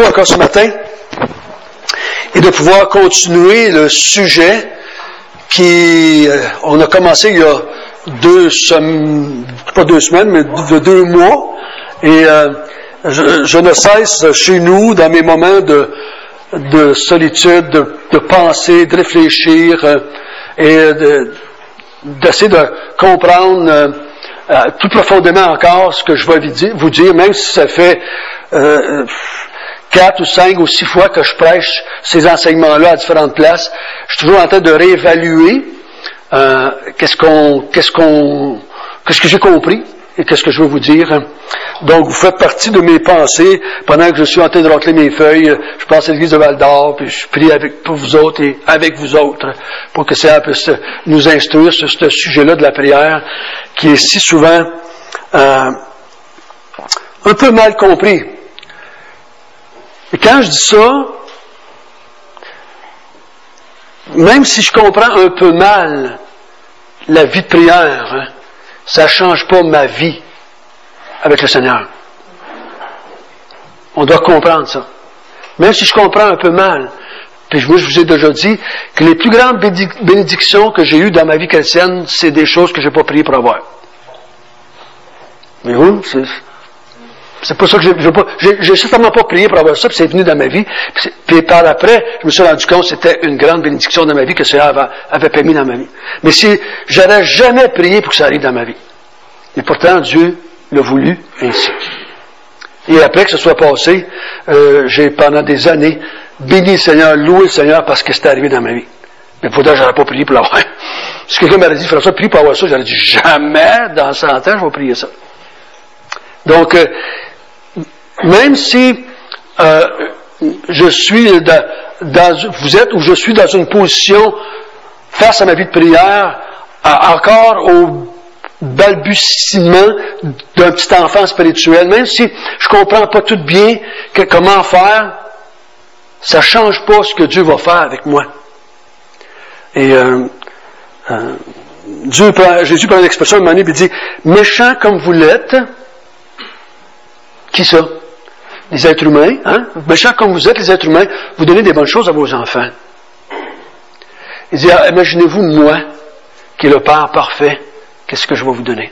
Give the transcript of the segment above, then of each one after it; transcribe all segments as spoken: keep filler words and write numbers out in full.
encore ce matin et de pouvoir continuer le sujet qui, euh, on a commencé il y a deux semaines, pas deux semaines, mais de deux mois, et euh, je, je ne cesse chez nous, dans mes moments de, de solitude, de, de penser, de réfléchir, euh, et de, d'essayer de comprendre euh, euh, plus profondément encore ce que je vais vous dire, même si ça fait euh, quatre ou cinq ou six fois que je prêche ces enseignements-là à différentes places. Je suis toujours en train de réévaluer euh, qu'est-ce qu'on, qu'est-ce qu'on, qu'est-ce que j'ai compris et qu'est-ce que je veux vous dire. Donc, vous faites partie de mes pensées pendant que je suis en train de racler mes feuilles. Je pense à l'église de Val-d'Or, puis je prie avec, pour vous autres et avec vous autres pour que ça puisse nous instruire sur ce sujet-là de la prière qui est si souvent euh, un peu mal compris. Et quand je dis ça, même si je comprends un peu mal la vie de prière, hein, ça ne change pas ma vie avec le Seigneur. On doit comprendre ça. Même si je comprends un peu mal, puis moi je vous ai déjà dit que les plus grandes bénédictions que j'ai eues dans ma vie chrétienne, c'est des choses que je n'ai pas prié pour avoir. Mais vous, c'est... C'est pas ça que j'ai, j'ai, pas, j'ai, j'ai certainement pas prié pour avoir ça, puis c'est venu dans ma vie. Puis, puis par après, je me suis rendu compte que c'était une grande bénédiction dans ma vie que ça avait, avait permis dans ma vie. Mais si j'aurais jamais prié pour que ça arrive dans ma vie. Et pourtant, Dieu l'a voulu ainsi. Et après que ce soit passé, euh, j'ai pendant des années béni le Seigneur, loué le Seigneur parce que c'était arrivé dans ma vie. Mais pourtant, j'aurais pas prié pour l'avoir. Si quelqu'un m'aurait dit, François, prie pour avoir ça, j'aurais dit, jamais dans cent ans, je vais prier ça. Donc, euh, même si euh, je suis dans, dans, vous êtes ou je suis dans une position face à ma vie de prière, à, encore au balbutiement d'un petit enfant spirituel, même si je comprends pas tout bien que, comment faire, ça change pas ce que Dieu va faire avec moi. Et euh, euh, Dieu prend, Jésus prend une expression à un moment donné, il dit, méchant comme vous l'êtes. Qui ça? Les êtres humains, hein? Méchants comme vous êtes, les êtres humains, vous donnez des bonnes choses à vos enfants. Il dit, ah, imaginez-vous moi, qui est le Père parfait, qu'est-ce que je vais vous donner?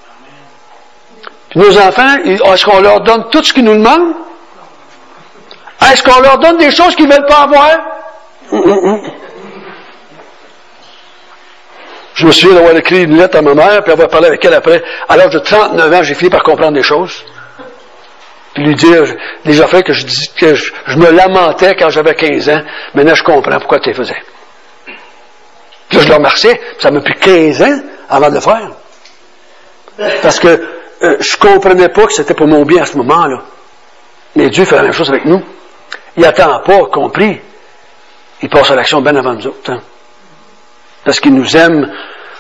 Puis nos enfants, est-ce qu'on leur donne tout ce qu'ils nous demandent? Est-ce qu'on leur donne des choses qu'ils ne veulent pas avoir? Je me souviens d'avoir écrit une lettre à ma mère, puis avoir parlé avec elle après. À l'âge de trente-neuf ans, j'ai fini par comprendre des choses. Puis lui dire des affaires que je dis, que je, je me lamentais quand j'avais quinze ans. Maintenant, je comprends pourquoi tu les faisais. Puis là, je le remerciais. Ça m'a pris quinze ans avant de le faire. Parce que euh, je comprenais pas que c'était pour mon bien à ce moment-là. Mais Dieu fait la même chose avec nous. Il n'attend pas compris. Il passe à l'action bien avant nous autres. Hein. Parce qu'il nous aime.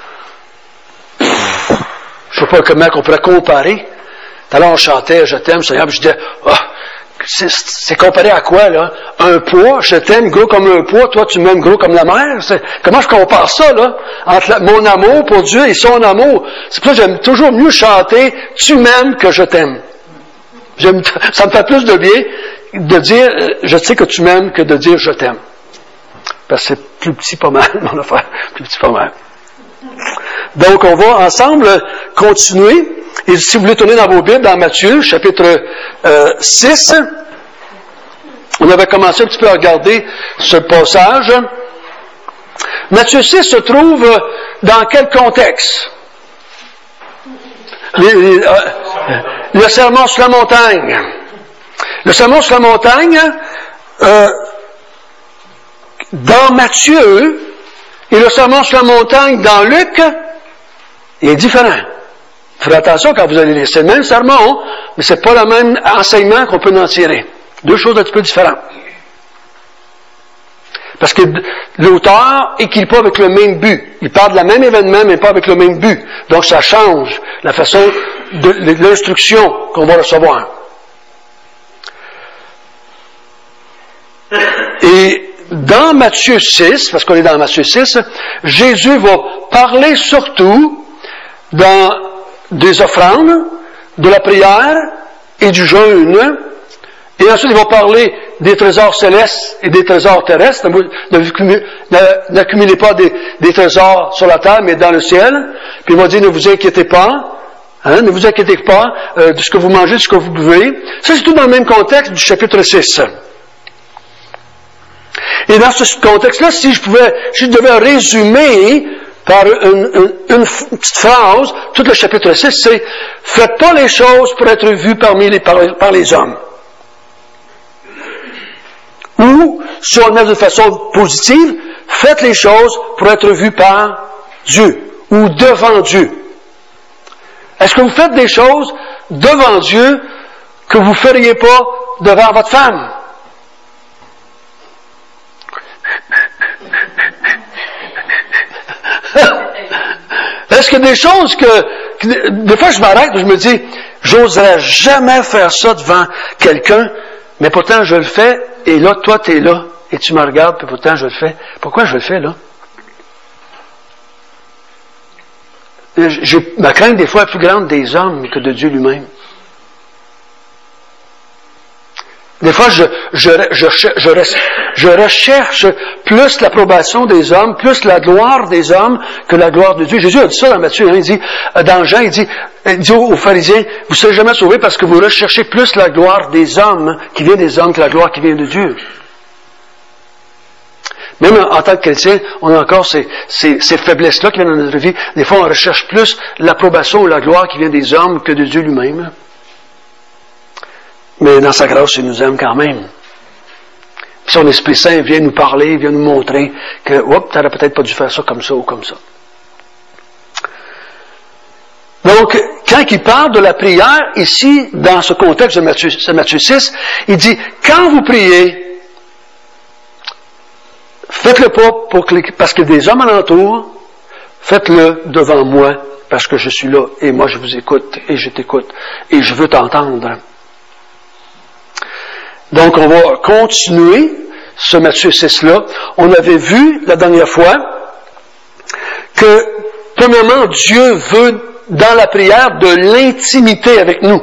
Pff, je ne sais pas comment on pourrait comparer. Alors on chantait « Je t'aime, Seigneur », puis je disais oh, c'est, c'est comparé à quoi, là? Un poids, je t'aime gros comme un poids, toi tu m'aimes gros comme la mer. C'est, comment je compare ça, là? Entre la, mon amour pour Dieu et son amour. C'est pour ça que j'aime toujours mieux chanter « Tu m'aimes que je t'aime ». J'aime, ça me fait plus de bien de dire « Je sais que tu m'aimes » que de dire « Je t'aime ». Parce que c'est plus petit pas mal, mon affaire. Plus petit pas mal. Donc, on va ensemble continuer. Et si vous voulez tourner dans vos Bibles, dans Matthieu, chapitre euh, six, on avait commencé un petit peu à regarder ce passage. Matthieu six se trouve dans quel contexte? Les, les, euh, le sermon sur la montagne. Le sermon sur la montagne, euh, dans Matthieu, et le sermon sur la montagne dans Luc, il est différent. Faites attention quand vous allez lire. C'est le même sermon, mais c'est pas le même enseignement qu'on peut en tirer. Deux choses un petit peu différentes. Parce que l'auteur écrit pas avec le même but. Il parle de la même événement, mais pas avec le même but. Donc ça change la façon de, de l'instruction qu'on va recevoir. Et dans Matthieu six, parce qu'on est dans Matthieu six, Jésus va parler surtout dans des offrandes, de la prière et du jeûne Et ensuite, il va parler des trésors célestes et des trésors terrestres. N'accumulez pas des, des trésors sur la terre, mais dans le ciel. Puis il va dire, ne vous inquiétez pas. Hein, ne vous inquiétez pas euh, de ce que vous mangez, de ce que vous buvez. Ça, c'est tout dans le même contexte du chapitre six. Et dans ce contexte-là, si je pouvais, si je devais résumer par une, une, une petite phrase, tout le chapitre six, c'est « Faites pas les choses pour être vus parmi les, par, par les hommes. » Ou, si on le met de façon positive, « Faites les choses pour être vus par Dieu. » Ou devant Dieu. Est-ce que vous faites des choses devant Dieu que vous ne feriez pas devant votre femme? Est-ce qu'il y a des choses que, que des fois je m'arrête et je me dis, j'oserais jamais faire ça devant quelqu'un, mais pourtant je le fais, et là, toi, tu es là, et tu me regardes, puis pourtant je le fais. Pourquoi je le fais, là? J'ai, ma crainte, des fois, est plus grande des hommes que de Dieu lui-même. Des fois, je, je, je, je, je recherche plus l'approbation des hommes, plus la gloire des hommes que la gloire de Dieu. Jésus a dit ça dans Matthieu, hein, il dit, dans Jean, il dit, il dit aux pharisiens, vous ne serez jamais sauvés parce que vous recherchez plus la gloire des hommes qui vient des hommes que la gloire qui vient de Dieu. Même en, en tant que chrétien, on a encore ces, ces, ces faiblesses-là qui viennent dans notre vie. Des fois, on recherche plus l'approbation ou la gloire qui vient des hommes que de Dieu lui-même. Mais dans sa grâce, il nous aime quand même. Puis son Esprit Saint vient nous parler, vient nous montrer que, oups, tu n'aurais peut-être pas dû faire ça comme ça ou comme ça. Donc, quand il parle de la prière, ici, dans ce contexte de Matthieu, de Matthieu six, il dit, quand vous priez, faites-le pas pour que, parce que des hommes alentour, faites-le devant moi, parce que je suis là, et moi je vous écoute, et je t'écoute, et je veux t'entendre. Donc, on va continuer ce Matthieu six-là. On avait vu la dernière fois que, premièrement, Dieu veut, dans la prière, de l'intimité avec nous.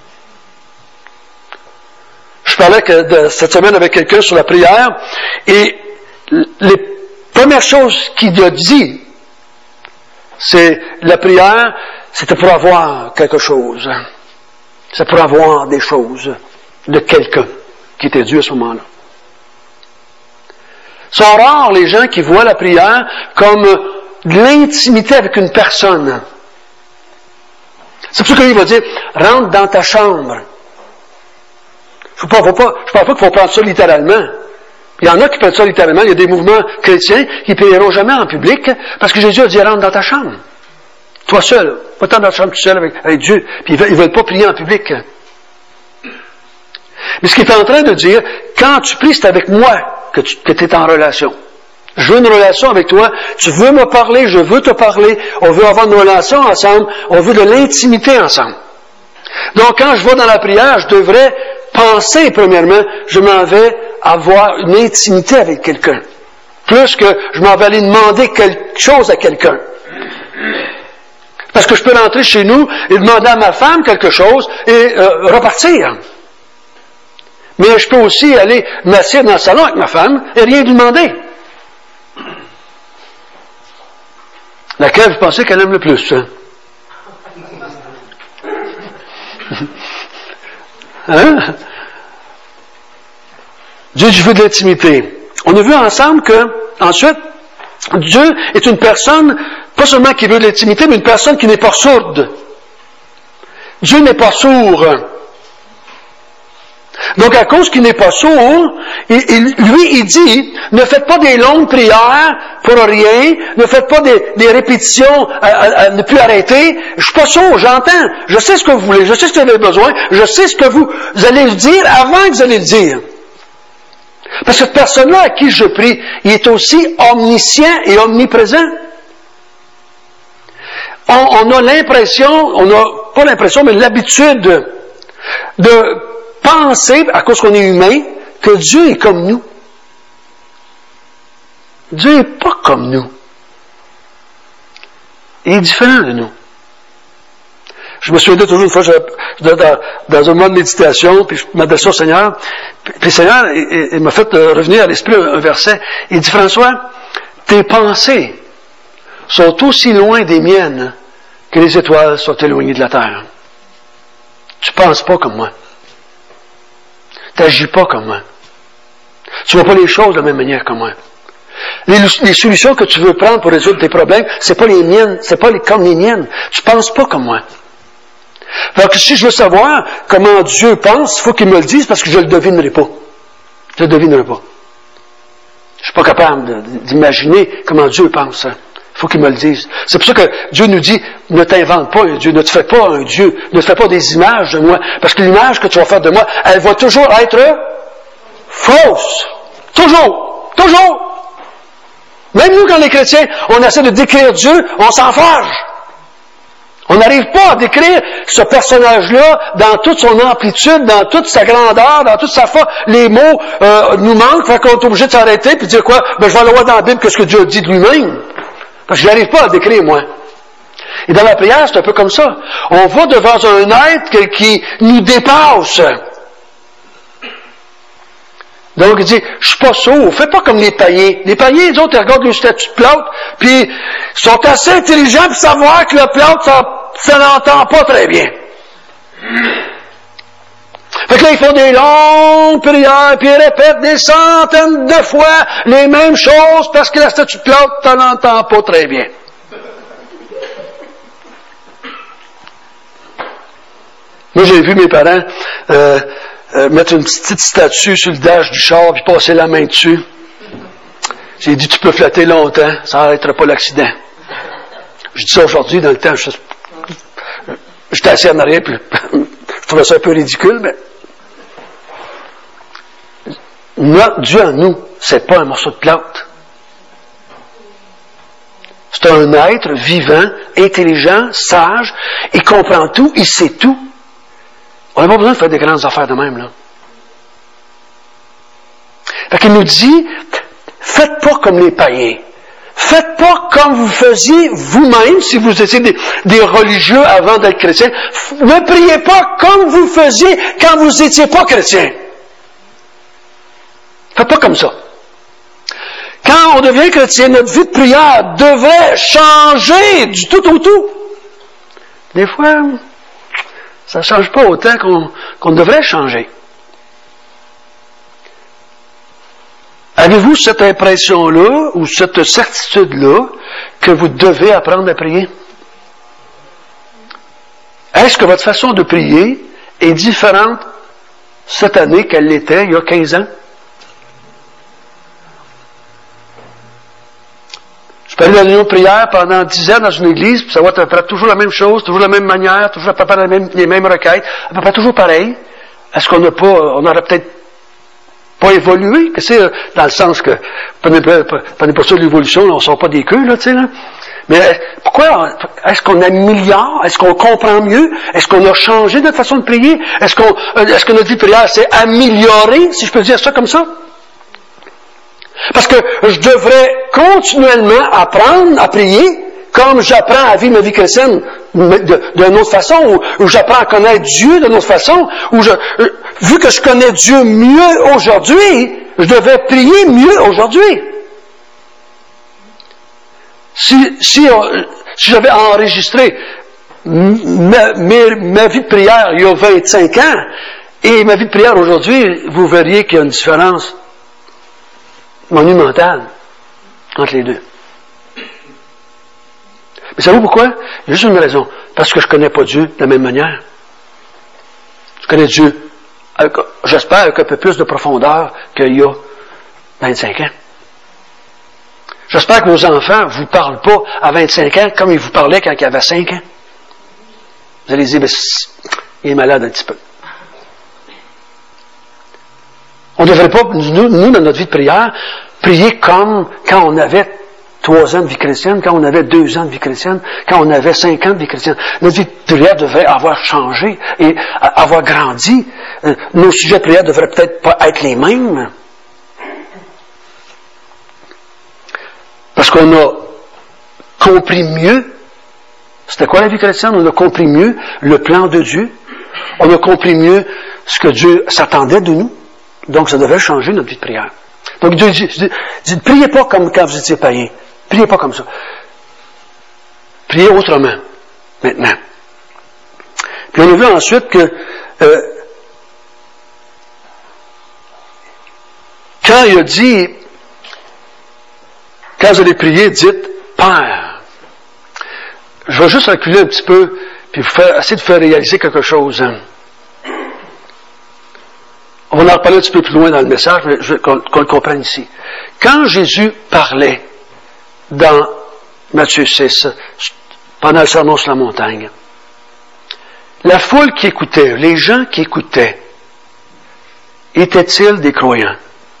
Je parlais que de, cette semaine avec quelqu'un sur la prière, et les premières choses qu'il a dit, c'est la prière, c'était pour avoir quelque chose. C'est pour avoir des choses de quelqu'un qui était Dieu à ce moment-là. Sont rares les gens qui voient la prière comme de l'intimité avec une personne. C'est pour ça qu'il va dire, rentre dans ta chambre. Je ne parle pas, je parle pas qu'il faut prendre ça littéralement. Il y en a qui prennent ça littéralement. Il y a des mouvements chrétiens qui ne prieront jamais en public parce que Jésus a dit, rentre dans ta chambre. Toi seul. Pas tant dans ta chambre tout seul avec, avec Dieu. Puis ils ne veulent pas prier en public. Mais ce qu'il est en train de dire, quand tu pries, c'est avec moi que tu que es en relation. Je veux une relation avec toi. Tu veux me parler, je veux te parler. On veut avoir une relation ensemble. On veut de l'intimité ensemble. Donc, quand je vais dans la prière, je devrais penser, premièrement, je m'en vais avoir une intimité avec quelqu'un. Plus que je m'en vais aller demander quelque chose à quelqu'un. Parce que je peux rentrer chez nous et demander à ma femme quelque chose et euh, repartir. Mais je peux aussi aller m'asseoir dans le salon avec ma femme et rien lui demander. Laquelle vous pensez qu'elle aime le plus, hein? Hein? Dieu, je veux de l'intimité. On a vu ensemble que, ensuite, Dieu est une personne, pas seulement qui veut de l'intimité, mais une personne qui n'est pas sourde. Dieu n'est pas sourd. Donc, à cause qu'il n'est pas sourd, il, il, lui, il dit, ne faites pas des longues prières pour rien, ne faites pas des, des répétitions à, à, à ne plus arrêter. Je suis pas sourd, j'entends, je sais ce que vous voulez, je sais ce que vous avez besoin, je sais ce que vous, vous allez le dire avant que vous allez le dire. Parce que cette personne-là à qui je prie, il est aussi omniscient et omniprésent. On, on a l'impression, on n'a pas l'impression, mais l'habitude de penser, à cause qu'on est humain, que Dieu est comme nous. Dieu n'est pas comme nous. Il est différent de nous. je me souviens toujours une fois, j'étais dans, dans un moment de méditation, puis je m'adressais au Seigneur, puis, puis le Seigneur, il, il m'a fait revenir à l'esprit un, un verset. Il dit, François, tes pensées sont aussi loin des miennes que les étoiles sont éloignées de la terre. Tu penses pas comme moi. Tu n'agis pas comme moi. Tu vois pas les choses de la même manière que moi. Les, les solutions que tu veux prendre pour résoudre tes problèmes, c'est pas les miennes, c'est pas les, comme les miennes. Tu penses pas comme moi. Alors que si je veux savoir comment Dieu pense, il faut qu'il me le dise parce que je le devinerai pas. Je le devinerai pas. Je suis pas capable de, d'imaginer comment Dieu pense. Il faut qu'il me le dise. C'est pour ça que Dieu nous dit, ne t'invente pas un Dieu, ne te fais pas un Dieu, ne te fais pas des images de moi. Parce que l'image que tu vas faire de moi, elle va toujours être fausse. Toujours. Toujours. Même nous, quand les chrétiens, on essaie de décrire Dieu, on s'en fâche. On n'arrive pas à décrire ce personnage-là dans toute son amplitude, dans toute sa grandeur, dans toute sa force. Les mots euh, nous manquent, fait qu'on est obligé de s'arrêter et de dire quoi? Ben, je vais aller voir dans la Bible qu'est-ce que Dieu dit de lui-même. Parce que je n'arrive pas à le décrire, moi. Et dans la prière, c'est un peu comme ça. On va devant un être qui nous dépasse. Donc, il dit, je suis pas sourd, fais pas comme les païens. Les païens, les autres, ils regardent le statut de plâtre, puis ils sont assez intelligents pour savoir que le plâtre, ça, ça n'entend pas très bien. Fait que là, ils font des longues prières, puis ils répètent des centaines de fois les mêmes choses, parce que la statue de plâtre, ça n'entend pas très bien. Moi, j'ai vu mes parents, euh, Euh, mettre une petite statue sur le dash du char puis passer la main dessus. J'ai dit, tu peux flatter longtemps, ça n'arrêtera pas l'accident. Je dis ça aujourd'hui, dans le temps, je, j'étais assis en arrière, puis je trouvais ça un peu ridicule, mais notre Dieu en nous, c'est pas un morceau de plâtre. C'est un être vivant, intelligent, sage, il comprend tout, il sait tout. On n'a pas besoin de faire des grandes affaires de même, là. Fait qu'il nous dit, faites pas comme les païens. Faites pas comme vous faisiez vous-même, si vous étiez des, des religieux avant d'être chrétiens. Ne priez pas comme vous faisiez quand vous n'étiez pas chrétien. Faites pas comme ça. Quand on devient chrétien, notre vie de prière devrait changer du tout au tout. Des fois, ça ne change pas autant qu'on, qu'on devrait changer. Avez-vous cette impression-là ou cette certitude-là que vous devez apprendre à prier? Est-ce que votre façon de prier est différente cette année qu'elle l'était il y a quinze ans? Je peux aller dans une prière pendant dix ans dans une église, puis ça va être à peu près toujours la même chose, toujours la même manière, toujours à peu près les mêmes, les mêmes requêtes, à peu près toujours pareil. Est-ce qu'on n'a pas, on n'aurait peut-être pas évolué? Que c'est dans le sens que, prenez pas, prenez pas ça de l'évolution, là, on ne sort pas des queues, là, tu sais, là. Mais pourquoi, est-ce qu'on améliore? Est-ce qu'on comprend mieux? Est-ce qu'on a changé notre façon de prier? Est-ce qu'on, est-ce que notre vie de prière s'est améliorée, si je peux dire ça comme ça? Parce que je devrais continuellement apprendre à prier comme j'apprends à vivre ma vie chrétienne d'une autre façon, ou, ou j'apprends à connaître Dieu d'une autre façon, ou je, vu que je connais Dieu mieux aujourd'hui, je devrais prier mieux aujourd'hui. Si, si, on, si j'avais enregistré ma, ma, ma vie de prière il y a vingt-cinq ans et ma vie de prière aujourd'hui, vous verriez qu'il y a une différence monumentale entre les deux. Mais savez-vous pourquoi? Il y a juste une raison. Parce que je ne connais pas Dieu de la même manière. Je connais Dieu, avec, j'espère, avec un peu plus de profondeur qu'il y a vingt-cinq ans. J'espère que vos enfants ne vous parlent pas à vingt-cinq ans comme ils vous parlaient quand ils avaient cinq ans. Vous allez dire, ben, il est malade un petit peu. On ne devrait pas, nous, nous, dans notre vie de prière, prier comme quand on avait trois ans de vie chrétienne, quand on avait deux ans de vie chrétienne, quand on avait cinq ans de vie chrétienne. Notre vie de prière devrait avoir changé et avoir grandi. Nos sujets de prière devraient peut-être pas être les mêmes. Parce qu'on a compris mieux C'était quoi la vie chrétienne? On a compris mieux le plan de Dieu. On a compris mieux ce que Dieu s'attendait de nous. Donc, ça devait changer notre vie de prière. Donc, Dieu dit, dit, dit priez pas comme quand vous étiez païen. Priez pas comme ça. Priez autrement, maintenant. Puis on a vu ensuite que euh, quand il a dit, quand vous allez prier, dites Père. Je vais juste reculer un petit peu, puis vous faire, essayer de faire réaliser quelque chose. Hein. On va en reparler un petit peu plus loin dans le message, mais je veux qu'on, qu'on le comprenne ici. Quand Jésus parlait dans Matthieu six, pendant le sermon sur la montagne, la foule qui écoutait, les gens qui écoutaient, étaient-ils des croyants?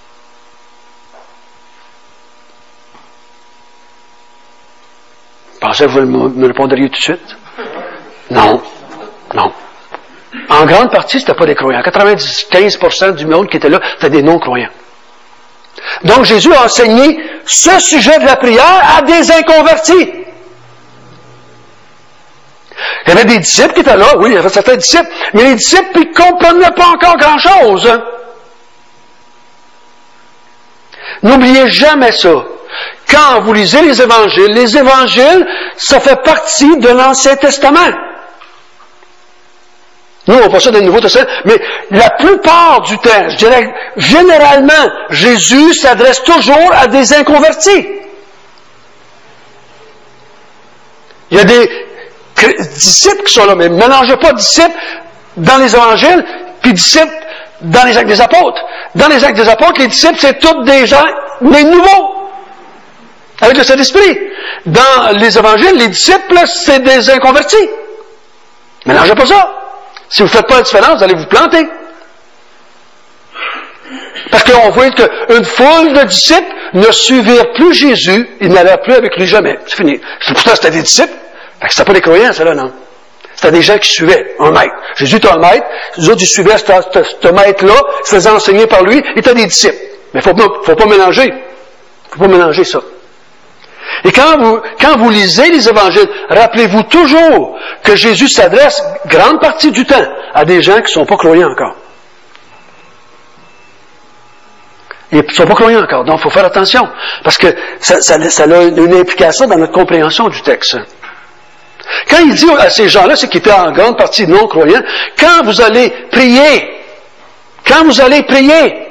Pensez que vous me répondriez tout de suite? Non. Non. En grande partie, c'était pas des croyants. quatre-vingt-quinze pour cent du monde qui était là, c'était des non-croyants. Donc, Jésus a enseigné ce sujet de la prière à des inconvertis. Il y avait des disciples qui étaient là, oui, il y avait certains disciples, mais les disciples, ils ne comprenaient pas encore grand-chose. Hein. N'oubliez jamais ça. Quand vous lisez les évangiles, les évangiles, ça fait partie de l'Ancien Testament. Nous, on voit ça dans le Nouveau Testament, mais la plupart du temps, je dirais, généralement, Jésus s'adresse toujours à des inconvertis. Il y a des disciples qui sont là, mais ne mélangez pas disciples dans les évangiles, puis disciples dans les actes des apôtres. Dans les actes des apôtres, les disciples, c'est tous des gens, mais nouveaux, avec le Saint-Esprit. Dans les évangiles, les disciples, c'est des inconvertis. Ne mélangez pas ça. Si vous ne faites pas la différence, vous allez vous planter. Parce qu'on voit qu'une foule de disciples ne suivirent plus Jésus, ils n'allèrent plus avec lui jamais. C'est fini. Pourtant, c'était des disciples. Fait que c'était pas des croyants, ça là, non. C'était des gens qui suivaient un maître. Jésus était un maître, les autres, ils suivaient ce, ce, ce maître-là, ils se faisaient enseigner par lui, ils étaient des disciples. Mais il ne faut, faut pas mélanger. Il ne faut pas mélanger ça. Et quand vous, quand vous lisez les évangiles, rappelez-vous toujours que Jésus s'adresse, grande partie du temps, à des gens qui ne sont pas croyants encore. Ils ne sont pas croyants encore, donc il faut faire attention, parce que ça, ça, ça a une implication dans notre compréhension du texte. Quand il dit à ces gens-là, c'est qu'ils étaient en grande partie non-croyants, quand vous allez prier, quand vous allez prier,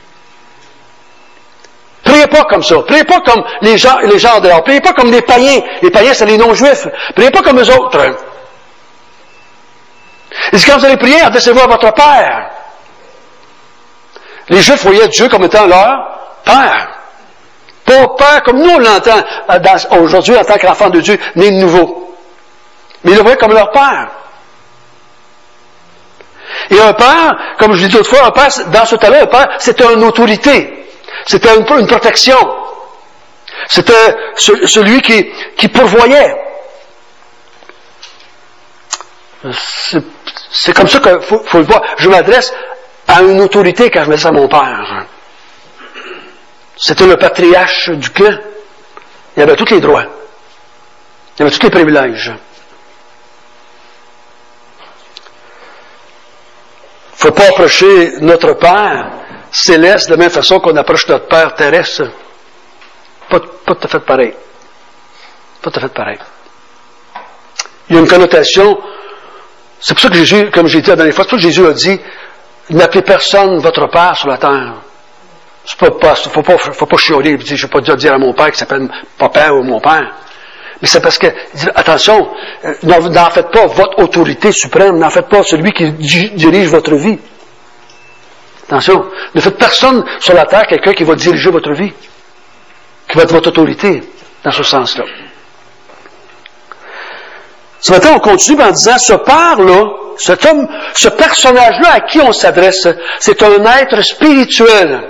priez pas comme ça. Priez pas comme les gens, les gens dehors. Priez pas comme les païens. Les païens, c'est les non-juifs. Priez pas comme eux autres. Il dit, quand vous allez prier, adressez-vous à votre Père. Les Juifs voyaient Dieu comme étant leur Père. Pas Père comme nous on l'entend aujourd'hui en tant qu'enfant de Dieu, né de nouveau. Mais ils le voyaient comme leur Père. Et un Père, comme je l'ai dit autrefois, un Père, dans ce temps-là, un Père, c'était une autorité. C'était une, une protection. C'était ce, celui qui, qui pourvoyait. C'est, c'est comme ça qu'il faut, faut le voir. Je m'adresse à une autorité quand je m'adresse à mon père. C'était le patriarche du clan. Il avait tous les droits. Il avait tous les privilèges. Il ne faut pas approcher notre Père céleste de la même façon qu'on approche notre Père terrestre. Pas, pas tout à fait pareil. Pas tout à fait pareil. Il y a une connotation. C'est pour ça que Jésus, comme j'ai dit la dernière fois, c'est pour ça que Jésus a dit, n'appelez personne votre Père sur la terre. C'est pas, pas, faut pas, faut pas chialer et dire, je vais pas dire à mon Père qui s'appelle Papa ou mon Père. Mais c'est parce que, attention, n'en faites pas votre autorité suprême, n'en faites pas celui qui dirige votre vie. Attention, ne faites personne sur la terre quelqu'un qui va diriger votre vie, qui va être votre autorité, dans ce sens-là. Ce matin, on continue en disant, ce Père-là, cet homme, ce personnage-là à qui on s'adresse, c'est un être spirituel.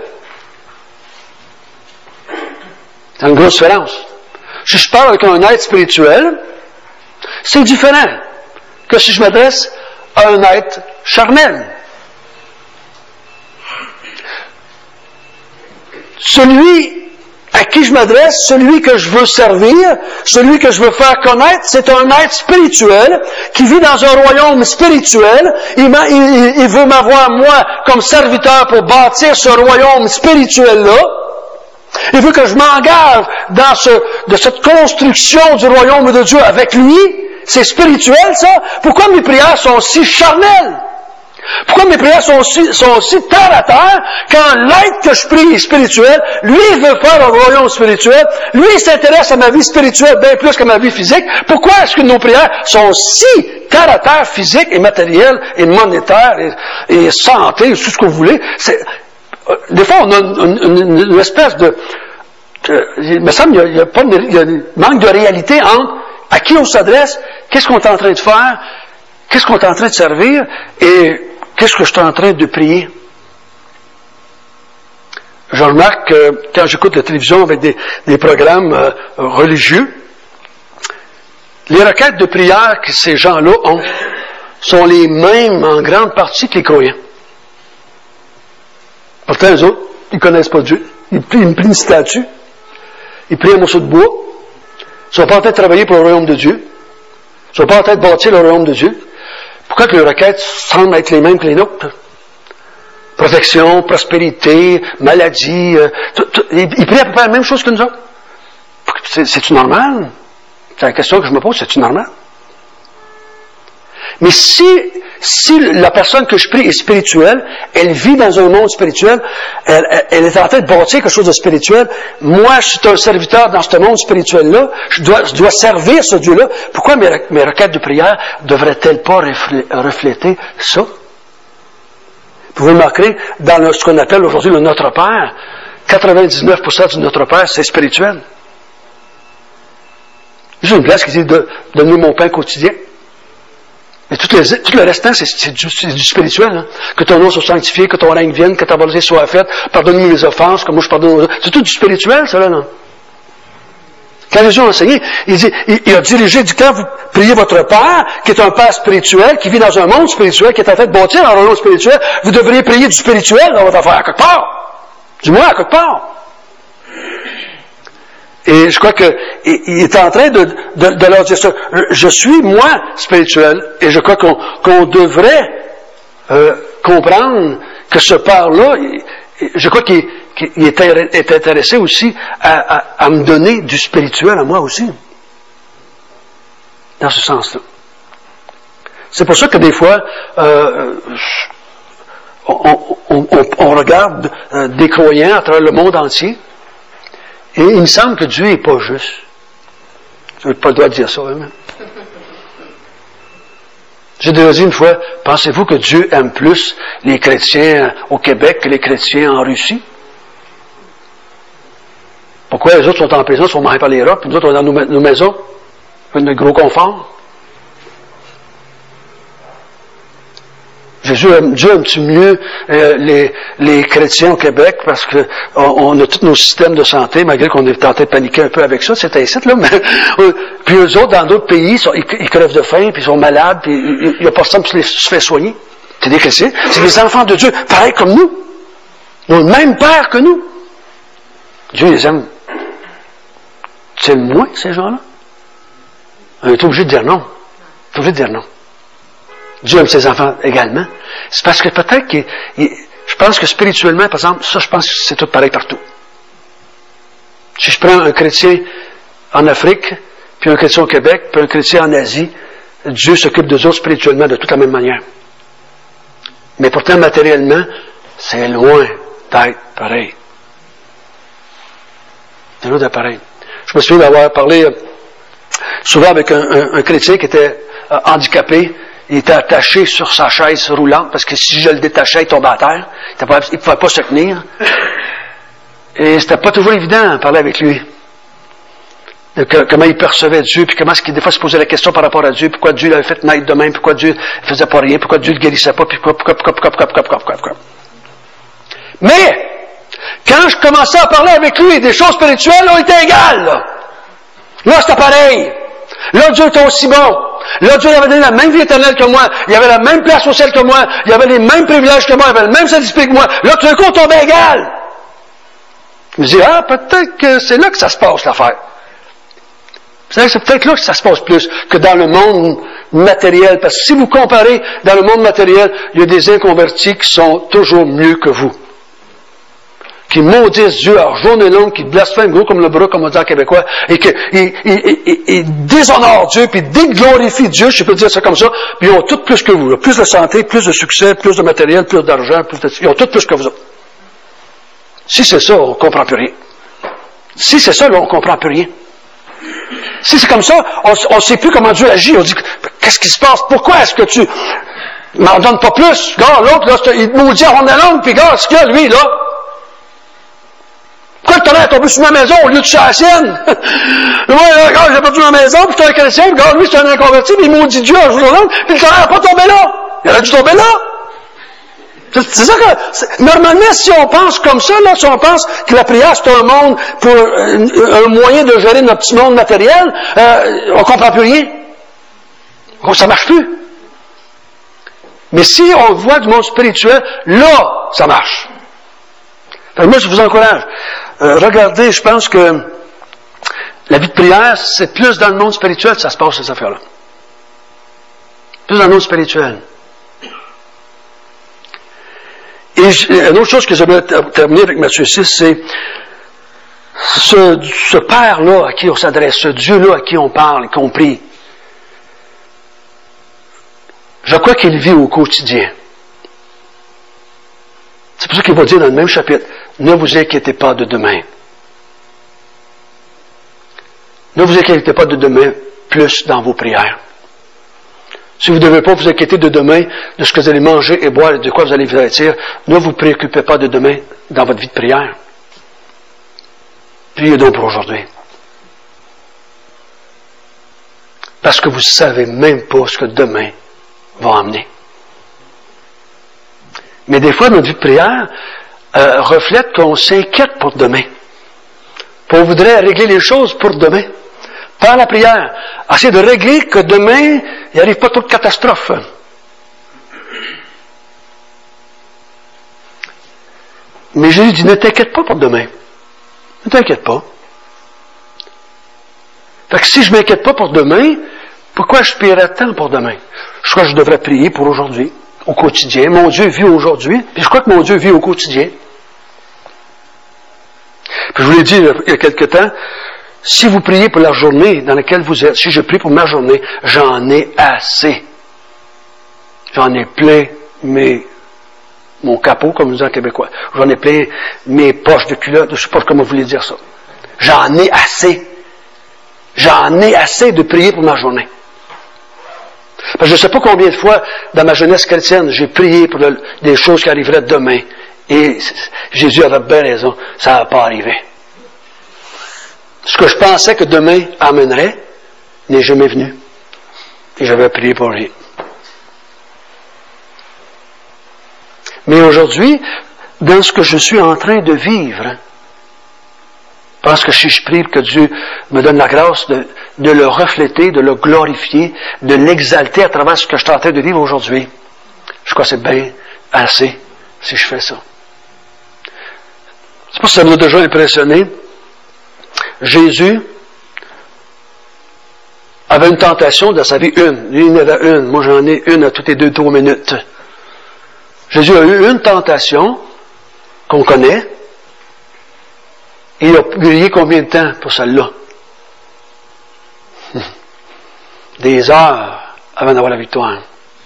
C'est une grosse différence. Si je parle avec un être spirituel, c'est différent que si je m'adresse à un être charnel. Celui à qui je m'adresse, celui que je veux servir, celui que je veux faire connaître, c'est un être spirituel qui vit dans un royaume spirituel. Il, il, il veut m'avoir, moi, comme serviteur pour bâtir ce royaume spirituel-là. Il veut que je m'engage dans ce, de cette construction du royaume de Dieu avec lui. C'est spirituel, ça. Pourquoi mes prières sont si charnelles? Pourquoi mes prières sont aussi, sont aussi terre à terre quand l'être que je prie est spirituel, lui il veut faire un royaume spirituel, lui il s'intéresse à ma vie spirituelle bien plus qu'à ma vie physique. Pourquoi est-ce que nos prières sont si terre à terre, physique et matérielle et monétaire et, et santé, tout ce que vous voulez? C'est, des fois on a une, une, une espèce de... de il me semble qu'il y a, il y a pas de, il y a un manque de réalité entre à qui on s'adresse, qu'est-ce qu'on est en train de faire, qu'est-ce qu'on est en train de servir et qu'est-ce que je suis en train de prier? Je remarque que quand j'écoute la télévision avec des, des programmes euh, religieux, les requêtes de prière que ces gens-là ont sont les mêmes en grande partie que les croyants. Pourtant, eux autres, ils ne connaissent pas Dieu. Ils prient, ils prient une statue. Ils prient un morceau de bois. Ils ne sont pas en train de travailler pour le royaume de Dieu. Ils ne sont pas en train de bâtir le royaume de Dieu. Pourquoi que les requêtes semblent être les mêmes que les nôtres? Protection, prospérité, maladie. Euh, tout, tout, ils, ils prient à peu près la même chose que nous autres. C'est, c'est-tu normal? C'est la question que je me pose, c'est-tu normal? Mais si, si la personne que je prie est spirituelle, elle vit dans un monde spirituel, elle, elle, elle est en train de bâtir quelque chose de spirituel, moi je suis un serviteur dans ce monde spirituel-là, je dois, je dois servir ce Dieu-là, pourquoi mes, mes requêtes de prière devraient-elles pas refléter ça? Vous pouvez remarquer, dans le, ce qu'on appelle aujourd'hui le Notre Père, quatre-vingt-dix-neuf pour cent du Notre Père, c'est spirituel. J'ai une place qui dit de, donner mon pain quotidien. Mais tout, les, tout le restant, c'est, c'est, du, c'est du spirituel. Hein? Que ton nom soit sanctifié, que ton règne vienne, que ta volonté soit faite, pardonne-nous mes offenses, que moi je pardonne aux autres. C'est tout du spirituel, ça, là, non? Quand Jésus a enseigné, il dit, il, il a dirigé, il dit, quand vous priez votre Père, qui est un Père spirituel, qui vit dans un monde spirituel, qui est en train de bâtir un royaume spirituel, vous devriez prier du spirituel dans votre affaire, à quelque part. Du moins, à quelque part. Et je crois que il est en train de, de, de leur dire ça. Je suis, moi, spirituel, et je crois qu'on, qu'on devrait euh, comprendre que ce Père-là, je crois qu'il, qu'il est, est intéressé aussi à, à, à me donner du spirituel à moi aussi. Dans ce sens-là. C'est pour ça que des fois, euh, on, on, on, on regarde euh, des croyants à travers le monde entier, et il me semble que Dieu n'est pas juste. Je n'ai pas le droit de dire ça, hein? J'ai déjà dit une fois, pensez-vous que Dieu aime plus les chrétiens au Québec que les chrétiens en Russie? Pourquoi les autres sont en prison, sont mariés par l'Europe, puis nous autres on est dans nos, nos maisons, avec notre gros confort? Jésus aime, Dieu aime-tu mieux euh, les, les chrétiens au Québec parce que on, on a tous nos systèmes de santé, malgré qu'on est tenté de paniquer un peu avec ça, c'est incite, là, mais puis eux autres, dans d'autres pays, sont, ils, ils crèvent de faim, puis ils sont malades, puis il n'y a personne qui se fait soigner. C'est des chrétiens, c'est des enfants de Dieu, pareil comme nous. Ils ont le même Père que nous. Dieu les aime. C'est le moins, ces gens-là? On est obligé de dire non. On est obligé de dire non. Dieu aime ses enfants également. C'est parce que peut-être que, je pense que spirituellement, par exemple, ça, je pense que c'est tout pareil partout. Si je prends un chrétien en Afrique, puis un chrétien au Québec, puis un chrétien en Asie, Dieu s'occupe d'eux autres spirituellement de toute la même manière. Mais pourtant, matériellement, c'est loin d'être pareil. C'est loin d'être pareil. Je me souviens d'avoir parlé euh, souvent avec un, un, un chrétien qui était euh, handicapé. Il était attaché sur sa chaise roulante, parce que si je le détachais, il tombait à terre. Il ne pouvait pas se tenir. Et c'était pas toujours évident de parler avec lui. De que, comment il percevait Dieu, puis comment est-ce qu'il des fois se posait la question par rapport à Dieu, pourquoi Dieu l'avait fait naître de même, pourquoi Dieu ne faisait pas rien, pourquoi Dieu ne le guérissait pas, puis pourquoi, pourquoi, pourquoi, pourquoi, pourquoi, pourquoi, pourquoi, pourquoi. Mais, quand je commençais à parler avec lui, des choses spirituelles ont été égales, là. Là, c'était pareil. Là, Dieu était aussi bon. Là, Dieu avait donné la même vie éternelle que moi. Il avait la même place au ciel que moi. Il avait les mêmes privilèges que moi. Il avait le même Saint-Esprit que moi. Là, tout d'un coup, on tombait égal. Il me dit, ah, peut-être que c'est là que ça se passe, l'affaire. C'est peut-être là que ça se passe plus que dans le monde matériel. Parce que si vous comparez dans le monde matériel, il y a des inconvertis qui sont toujours mieux que vous. Qui maudissent Dieu à journée longue, qui blasphèment gros comme le bras, comme on dit en québécois, et qui ils, ils, ils, ils déshonorent Dieu, puis déglorifient Dieu, je peux dire ça comme ça, puis ils ont tout plus que vous. Là. Plus de santé, plus de succès, plus de matériel, plus d'argent, plus de... Ils ont tout plus que vous autres. Si c'est ça, on ne comprend plus rien. Si c'est ça, là, on ne comprend plus rien. Si c'est comme ça, on ne sait plus comment Dieu agit. On dit, qu'est-ce qui se passe? Pourquoi est-ce que tu m'en donnes pas plus? Gars, l'autre, là, il maudit à ronde la langue, puis gars, ce qu'il y a, lui, là? Pourquoi le tonnerre est tombé sur ma maison au lieu de sur la sienne? Moi, là, gars, j'ai perdu ma maison, puis c'est un chrétien, puis gars, lui, c'est un inconverti, puis il maudit Dieu à jour la langue, puis le tonnerre n'a pas tombé là. Il aurait dû tomber là. C'est ça que, normalement, si on pense comme ça, là, si on pense que la prière, c'est un monde pour, euh, un moyen de gérer notre petit monde matériel, euh, on comprend plus rien. Ça marche plus. Mais si on voit du monde spirituel, là, ça marche. Enfin, moi, je vous encourage. Euh, regardez, je pense que la vie de prière, c'est plus dans le monde spirituel que ça se passe, ces affaires-là. Plus dans le monde spirituel. Et une autre chose que j'aimerais terminer avec Matthieu six, c'est ce, ce Père-là à qui on s'adresse, ce Dieu-là à qui on parle, qu'on prie. Je crois qu'il vit au quotidien. C'est pour ça qu'il va dire dans le même chapitre, ne vous inquiétez pas de demain. Ne vous inquiétez pas de demain plus dans vos prières. Si vous ne devez pas vous inquiéter de demain, de ce que vous allez manger et boire et de quoi vous allez vous vêtir, ne vous préoccupez pas de demain dans votre vie de prière. Priez donc pour aujourd'hui. Parce que vous ne savez même pas ce que demain va amener. Mais des fois, notre vie de prière euh, reflète qu'on s'inquiète pour demain. On voudrait régler les choses pour demain. Par la prière. Essayer de régler que demain, il n'y arrive pas toute catastrophe. Mais Jésus dit, ne t'inquiète pas pour demain. Ne t'inquiète pas. Fait que si je ne m'inquiète pas pour demain, pourquoi je prierais tant pour demain? Je crois que je devrais prier pour aujourd'hui, au quotidien. Mon Dieu vit aujourd'hui, puis je crois que mon Dieu vit au quotidien. Puis je vous l'ai dit il y a quelque temps, si vous priez pour la journée dans laquelle vous êtes, si je prie pour ma journée, j'en ai assez. J'en ai plein mes, mon capot, comme on dit en québécois. J'en ai plein mes poches de culotte, je ne sais pas comment vous voulez dire ça. J'en ai assez. J'en ai assez de prier pour ma journée. Parce que je ne sais pas combien de fois, dans ma jeunesse chrétienne, j'ai prié pour le, des choses qui arriveraient demain. Et Jésus avait bien raison, ça n'a pas arrivé. Ce que je pensais que demain amènerait n'est jamais venu. Et j'avais prié pour lui. Mais aujourd'hui, dans ce que je suis en train de vivre, je pense que si je prie que Dieu me donne la grâce de, de le refléter, de le glorifier, de l'exalter à travers ce que je suis en train de vivre aujourd'hui, je crois que c'est bien assez si je fais ça. C'est pour ça que ça m'a déjà impressionné. Jésus avait une tentation dans sa vie, une. Lui, il en avait une. Moi, j'en ai une à toutes les deux, trois minutes. Jésus a eu une tentation qu'on connaît. Et il a prié combien de temps pour celle-là? Des heures avant d'avoir la victoire.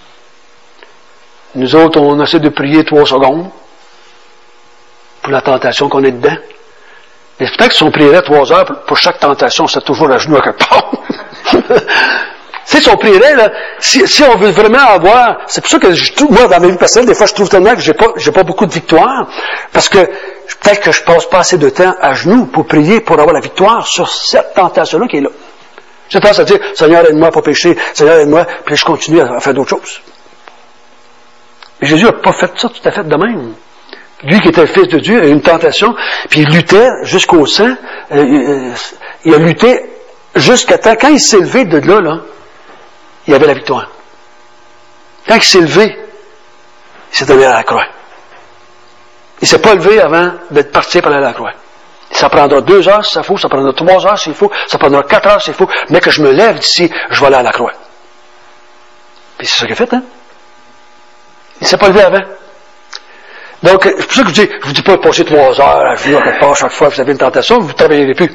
Nous autres, on essaie de prier trois secondes pour la tentation qu'on est dedans. Mais peut-être que si on prierait trois heures pour chaque tentation, c'est toujours à genoux à quelque part. Si on prierait, là, si, si on veut vraiment avoir, c'est pour ça que je trouve, moi, dans ma vie personnelle, des fois, je trouve tellement que j'ai pas, j'ai pas beaucoup de victoire, parce que peut-être que je passe pas assez de temps à genoux pour prier, pour avoir la victoire sur cette tentation-là qui est là. J'ai tendance à dire, Seigneur, aide-moi à pas pécher, Seigneur, aide-moi, puis je continue à faire d'autres choses. Mais Jésus n'a pas fait ça tout à fait de même. Lui qui était le Fils de Dieu a eu une tentation, puis il luttait jusqu'au sang, euh, il a lutté jusqu'à temps, quand il s'est levé de là, là, il avait la victoire. Quand il s'est levé, il s'est donné à la croix. Il ne s'est pas levé avant d'être parti pour aller à la croix. Ça prendra deux heures si ça faut, ça prendra trois heures s'il faut, ça prendra quatre heures s'il faut, mais que je me lève d'ici, je vais aller à la croix. Puis c'est ça qu'il a fait, hein? Il ne s'est pas levé avant. Donc, c'est pour ça que je vous dis, je vous dis pas de passer trois heures à vivre quelque part chaque fois que vous avez une tentation, vous ne travaillerez plus.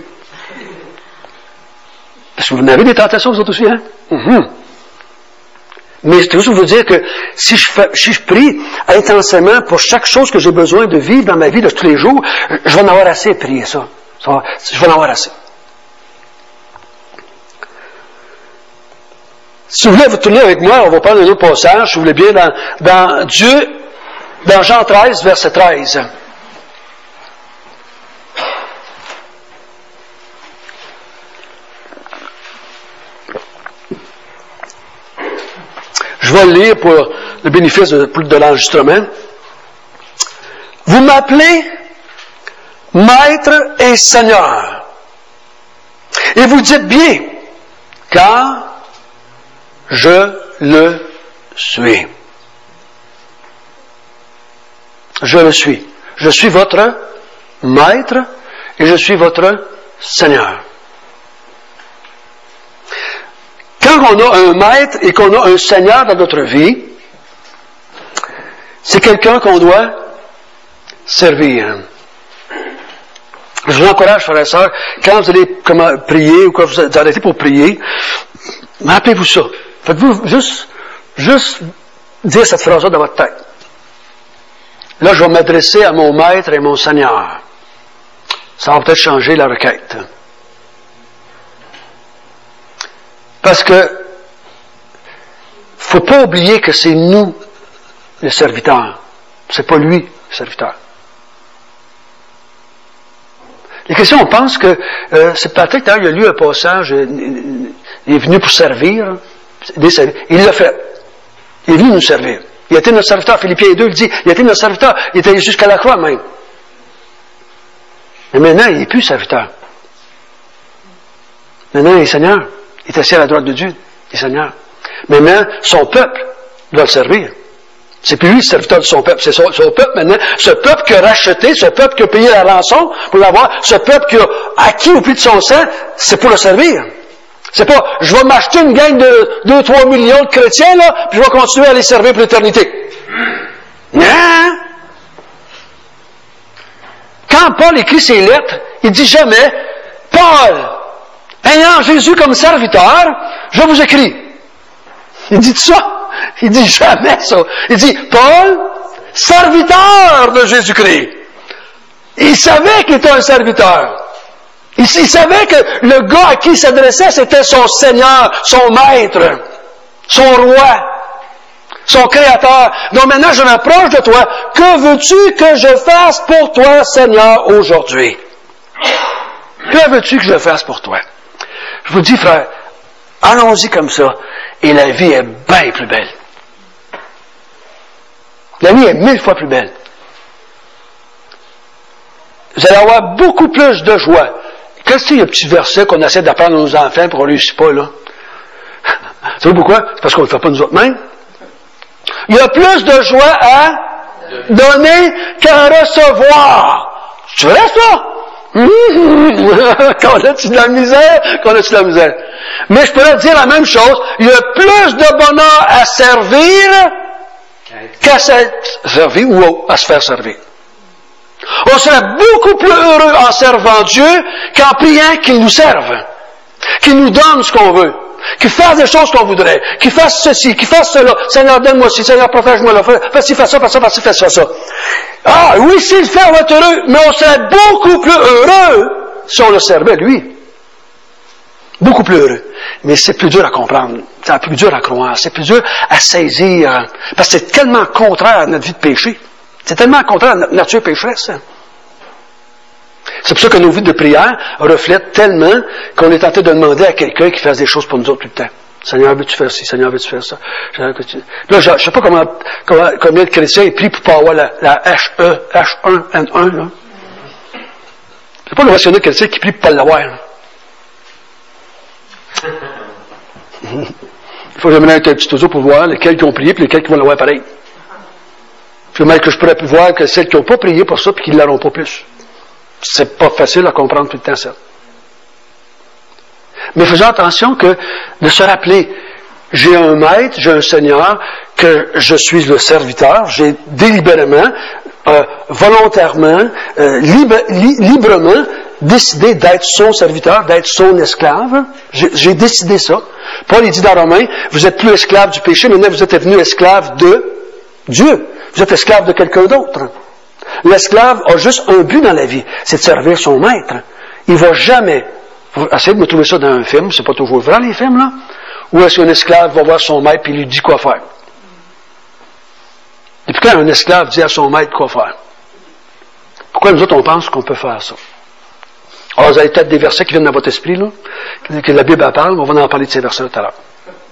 Parce que vous en avez des tentations, vous autres aussi, hein? Mm-hmm. Mais c'est juste pour vous dire que si je, fais, si je prie intensément pour chaque chose que j'ai besoin de vivre dans ma vie de tous les jours, je vais en avoir assez à prier ça. ça va, je vais en avoir assez. Si vous voulez vous tourner avec moi, on va prendre un autre passage, si vous voulez bien, dans, dans Dieu, dans Jean treize, verset treize. Je vais le lire pour le bénéfice de, de l'enregistrement. Vous m'appelez Maître et Seigneur. Et vous dites bien, car je le suis. Je le suis. Je suis votre Maître et je suis votre Seigneur. Quand on a un maître et qu'on a un Seigneur dans notre vie, c'est quelqu'un qu'on doit servir. Je vous encourage, frères et sœurs, quand vous allez comment, prier ou quand vous arrêtez pour prier, rappelez-vous ça. Faites-vous juste, juste dire cette phrase-là dans votre tête. Là, je vais m'adresser à mon maître et mon Seigneur. Ça va peut-être changer la requête. Parce que, faut pas oublier que c'est nous, le serviteur. C'est pas lui, le serviteur. Les questions, on pense que, euh, c'est Patrick, d'ailleurs, il a lu un passage, euh, il est venu pour servir, il l'a fait. Il est venu nous servir. Il a été notre serviteur, Philippiens deux, il dit, il a été notre serviteur, il était jusqu'à la croix même. Mais maintenant, il n'est plus serviteur. Maintenant, il est Seigneur. Il est assis à la droite de Dieu, il est Seigneur. Mais maintenant, son peuple doit le servir. C'est plus lui le serviteur de son peuple, c'est son, son peuple maintenant. Ce peuple qui a racheté, ce peuple qui a payé la rançon pour l'avoir, ce peuple qui a acquis au prix de son sang, c'est pour le servir. C'est pas, je vais m'acheter une gang de deux, trois millions de chrétiens, là, puis je vais continuer à les servir pour l'éternité. Non! Quand Paul écrit ses lettres, il dit jamais, Paul, ayant Jésus comme serviteur, je vous écris. Il dit ça. Il dit jamais ça. Il dit, Paul, serviteur de Jésus-Christ. Il savait qu'il était un serviteur. Il, il savait que le gars à qui il s'adressait, c'était son Seigneur, son Maître, son Roi, son Créateur. Donc maintenant, je m'approche de toi. Que veux-tu que je fasse pour toi, Seigneur, aujourd'hui? Que veux-tu que je fasse pour toi? Je vous dis, frère, allons-y comme ça, et la vie est bien plus belle. La vie est mille fois plus belle. Vous allez avoir beaucoup plus de joie. Qu'est-ce qu'il y a un petit verset qu'on essaie d'apprendre à nos enfants pour qu'on ne réussisse pas, là? Vous savez pourquoi? C'est parce qu'on ne le fait pas nous autres mêmes. Il y a plus de joie à donner qu'à recevoir. Tu vrai, ça? Qu'on a-tu de la misère? Qu'on a-tu de la misère? Mais je pourrais dire la même chose. Il y a plus de bonheur à servir qu'à se servir ou à se faire servir. On serait beaucoup plus heureux en servant Dieu qu'en priant qu'il nous serve, qu'il nous donne ce qu'on veut, qu'il fasse des choses qu'on voudrait, qu'il fasse ceci, qu'il fasse cela. Seigneur, donne-moi ci, Seigneur, protège-moi là, fais-ci, fais ça, fais ça, fais ça, fais ça, ça. Ah, oui, s'il le fait, on va être heureux, mais on serait beaucoup plus heureux si on le servait, lui. Beaucoup plus heureux. Mais c'est plus dur à comprendre, c'est plus dur à croire, c'est plus dur à saisir, parce que c'est tellement contraire à notre vie de péché. C'est tellement contraire à notre nature pécheresse. C'est pour ça que nos vies de prière reflètent tellement qu'on est tenté de demander à quelqu'un qui fasse des choses pour nous autres tout le temps. Seigneur, veux-tu faire ci? Seigneur, veux-tu faire ça? Là, je ne sais pas comment, comment, combien de chrétiens prient pour pas avoir la, la H E, H un N un, là. C'est pas le versionnaire chrétien qui prie pour pas l'avoir, là. Il faut que je me mette un petit oiseau pour voir lesquels qui ont prié et lesquels qui vont l'avoir pareil. Puis même que je pourrais plus voir que celles qui n'ont pas prié pour ça et qui ne l'auront pas plus. c'est pas facile à comprendre tout le temps, ça. Mais faisons attention que de se rappeler, j'ai un maître, j'ai un Seigneur, que je suis le serviteur, j'ai délibérément, euh, volontairement, euh, libre, li, librement décidé d'être son serviteur, d'être son esclave. J'ai, j'ai décidé ça. Paul il dit dans Romains, vous êtes plus esclave du péché, maintenant vous êtes devenu esclave de Dieu. Vous êtes esclave de quelqu'un d'autre. L'esclave a juste un but dans la vie, c'est de servir son maître. Il va jamais... Essayez de me trouver ça dans un film, c'est pas toujours vrai les films, là. Où est-ce qu'un esclave va voir son maître et lui dit quoi faire? Depuis quand un esclave dit à son maître quoi faire? Pourquoi nous autres on pense qu'on peut faire ça? Alors, vous avez peut-être des versets qui viennent dans votre esprit, là, que la Bible en parle, on va en parler de ces versets tout à l'heure.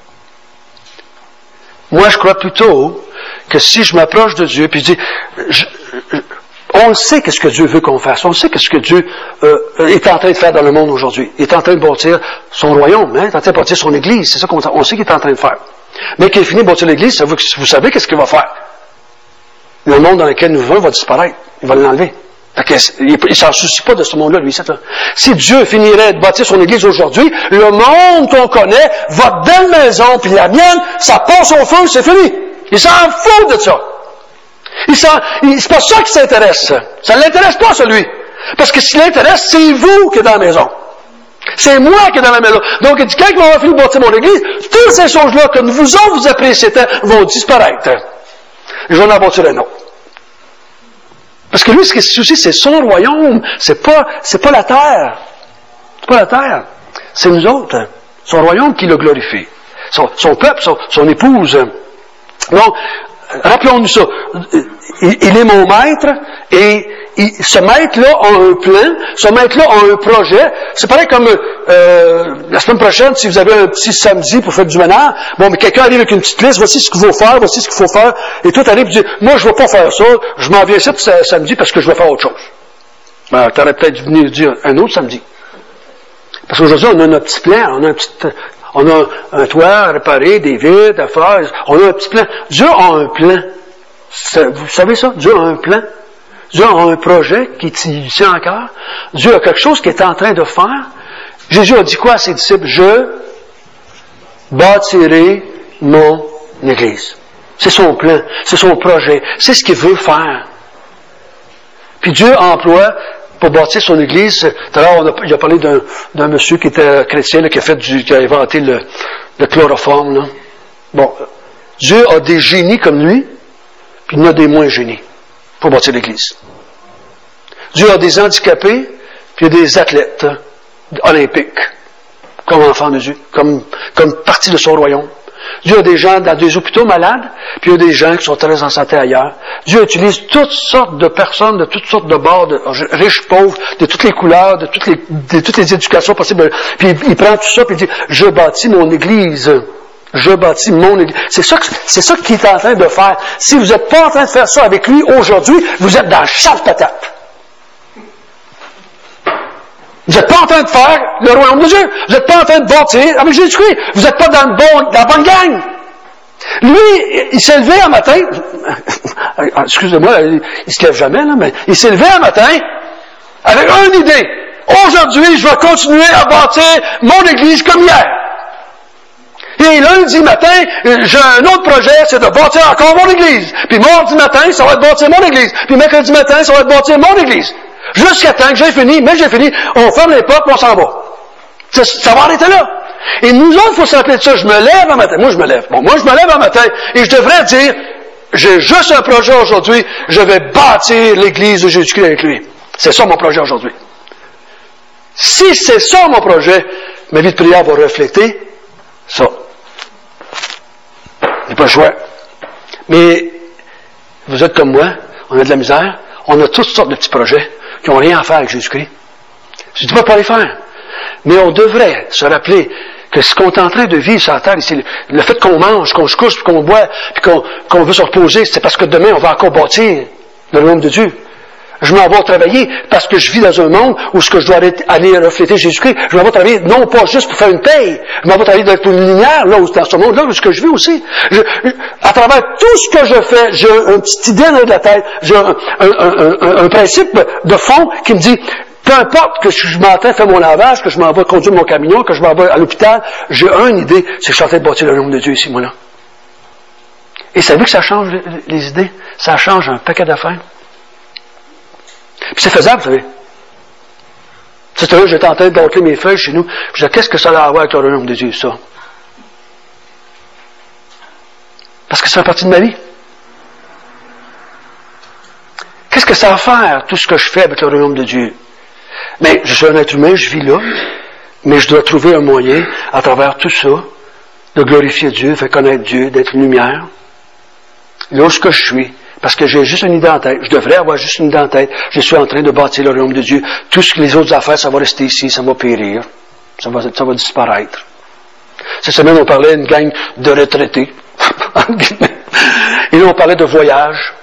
Moi, je crois plutôt que si je m'approche de Dieu, puis je dis, je, je, on sait qu'est-ce que Dieu veut qu'on fasse, on sait qu'est-ce que Dieu euh, est en train de faire dans le monde aujourd'hui. Il est en train de bâtir son royaume, hein, il est en train de bâtir son Église, c'est ça qu'on on sait qu'il est en train de faire. Mais qu'il ait fini de bâtir l'Église, vous, vous savez qu'est-ce qu'il va faire. Le monde dans lequel nous vivons va disparaître, il va l'enlever. Il ne s'en soucie pas de ce monde-là, lui. Ça. Si Dieu finirait de bâtir son Église aujourd'hui, le monde qu'on connaît, votre belle maison, puis la mienne, ça passe au feu, c'est fini. Il s'en fout de ça. Il s'en, il, c'est pas ça qui s'intéresse. Ça ne l'intéresse pas, celui. Parce que ce qui l'intéresse, c'est vous qui êtes dans la maison. C'est moi qui est dans la maison. Donc, il dit, quand on va finir de bâtir mon Église, toutes ces choses-là que vous autres vous appréciez vont disparaître. Je vais en bâtir un autre. Parce que lui, ce qui se soucie, c'est son royaume. C'est pas, c'est pas la terre. C'est pas la terre. C'est nous autres. Son royaume qui le glorifie. Son, son peuple, son, son épouse. Donc, rappelons-nous ça. Il, il est mon maître et il, ce maître-là a un plan. Ce maître-là a un projet. C'est pareil comme euh, la semaine prochaine, si vous avez un petit samedi pour faire du ménage, bon, mais quelqu'un arrive avec une petite liste, voici ce qu'il faut faire, voici ce qu'il faut faire, et tout arrive et dit, moi, je ne vais pas faire ça, je m'en viens ici samedi parce que je vais faire autre chose. Ben, tu aurais peut-être venu dire un autre samedi. Parce qu'aujourd'hui, on a notre petit plan, on a un petit... On a un toit à réparer, des vitres à faire. On a un petit plan. Dieu a un plan. Vous savez ça? Dieu a un plan. Dieu a un projet qui est ici encore. Dieu a quelque chose qu'il est en train de faire. Jésus a dit quoi à ses disciples? Je bâtirai mon Église. C'est son plan. C'est son projet. C'est ce qu'il veut faire. Puis Dieu emploie pour bâtir son Église. Tout à l'heure, on a, il a parlé d'un, d'un monsieur qui était chrétien, là, qui a fait du, qui a inventé le, le chloroforme, là. Bon. Dieu a des génies comme lui, puis il en a des moins génies pour bâtir l'Église. Dieu a des handicapés, puis il y a des athlètes olympiques, comme enfants de Dieu, comme, comme partie de son royaume. Dieu a des gens dans des hôpitaux malades, puis il y a des gens qui sont très en santé ailleurs. Dieu utilise toutes sortes de personnes, de toutes sortes de bords, de riches, pauvres, de toutes les couleurs, de toutes les, de toutes les éducations possibles. Puis il, il prend tout ça, puis il dit, je bâtis mon Église. Je bâtis mon Église. C'est ça, que, c'est ça qu'il est en train de faire. Si vous n'êtes pas en train de faire ça avec lui aujourd'hui, vous êtes dans le champ de patate. Vous n'êtes pas en train de faire le royaume de Dieu. Vous n'êtes pas en train de bâtir avec Jésus-Christ. Vous n'êtes pas dans, le bon, dans la bonne gang. Lui, il s'est levé un matin, excusez-moi, il, il se lève jamais, là, mais il s'est levé un matin avec une idée. Aujourd'hui, je vais continuer à bâtir mon Église comme hier. Et lundi matin, j'ai un autre projet, c'est de bâtir encore mon Église. Puis mardi matin, ça va être bâtir mon Église. Puis mercredi matin, ça va être bâtir mon Église. Jusqu'à temps que j'ai fini, mais j'ai fini, on ferme les portes, on s'en va. Ça, ça va arrêter là. Et nous autres, il faut se rappeler de ça. Je me lève un matin. Moi, je me lève. Bon, moi, je me lève un matin et je devrais dire, j'ai juste un projet aujourd'hui, je vais bâtir l'Église de Jésus-Christ avec lui. C'est ça mon projet aujourd'hui. Si c'est ça mon projet, ma vie de prière va refléter ça. Il n'y a pas le choix. Mais vous êtes comme moi, on a de la misère, on a toutes sortes de petits projets qui n'ont rien à faire avec Jésus-Christ. Je ne dis pas pas les faire. Mais on devrait se rappeler que ce qu'on est en train de vivre sur la terre, ici, le fait qu'on mange, qu'on se couche, puis qu'on boit, puis qu'on, qu'on veut se reposer, c'est parce que demain, on va encore bâtir le royaume de Dieu. Je m'en vais travailler parce que je vis dans un monde où ce que je dois aller refléter Jésus-Christ. Je m'en vais travailler non pas juste pour faire une paye. Je m'en vais travailler pour une lumière, là, où, dans ce monde-là, où ce que je vis aussi. Je, à travers tout ce que je fais, j'ai une petite idée dans la tête. J'ai un, un, un, un, un principe de fond qui me dit, peu importe que je m'entends faire mon lavage, que je m'en vais conduire mon camion, que je m'en vais à l'hôpital, j'ai une idée, c'est que je suis en train de bâtir le royaume de Dieu ici, moi, là. Et ça veut que ça change les, les idées? Ça change un paquet d'affaires. Puis c'est faisable, vous savez. C'est là, j'étais en train de bâcler mes feuilles chez nous. Je disais, qu'est-ce que ça a à voir avec le royaume de Dieu, ça? Parce que ça fait partie de ma vie. Qu'est-ce que ça a à faire, tout ce que je fais avec le royaume de Dieu? Mais je suis un être humain, je vis là, mais je dois trouver un moyen, à travers tout ça, de glorifier Dieu, de faire connaître Dieu, d'être une lumière. Là où ce que je suis, parce que j'ai juste une idée en tête, je devrais avoir juste une idée en tête, je suis en train de bâtir le royaume de Dieu. Tout ce que les autres affaires, ça va rester ici, ça va périr, ça va, ça va disparaître. Cette semaine, on parlait d'une gang de retraités. Et là, on parlait de voyage.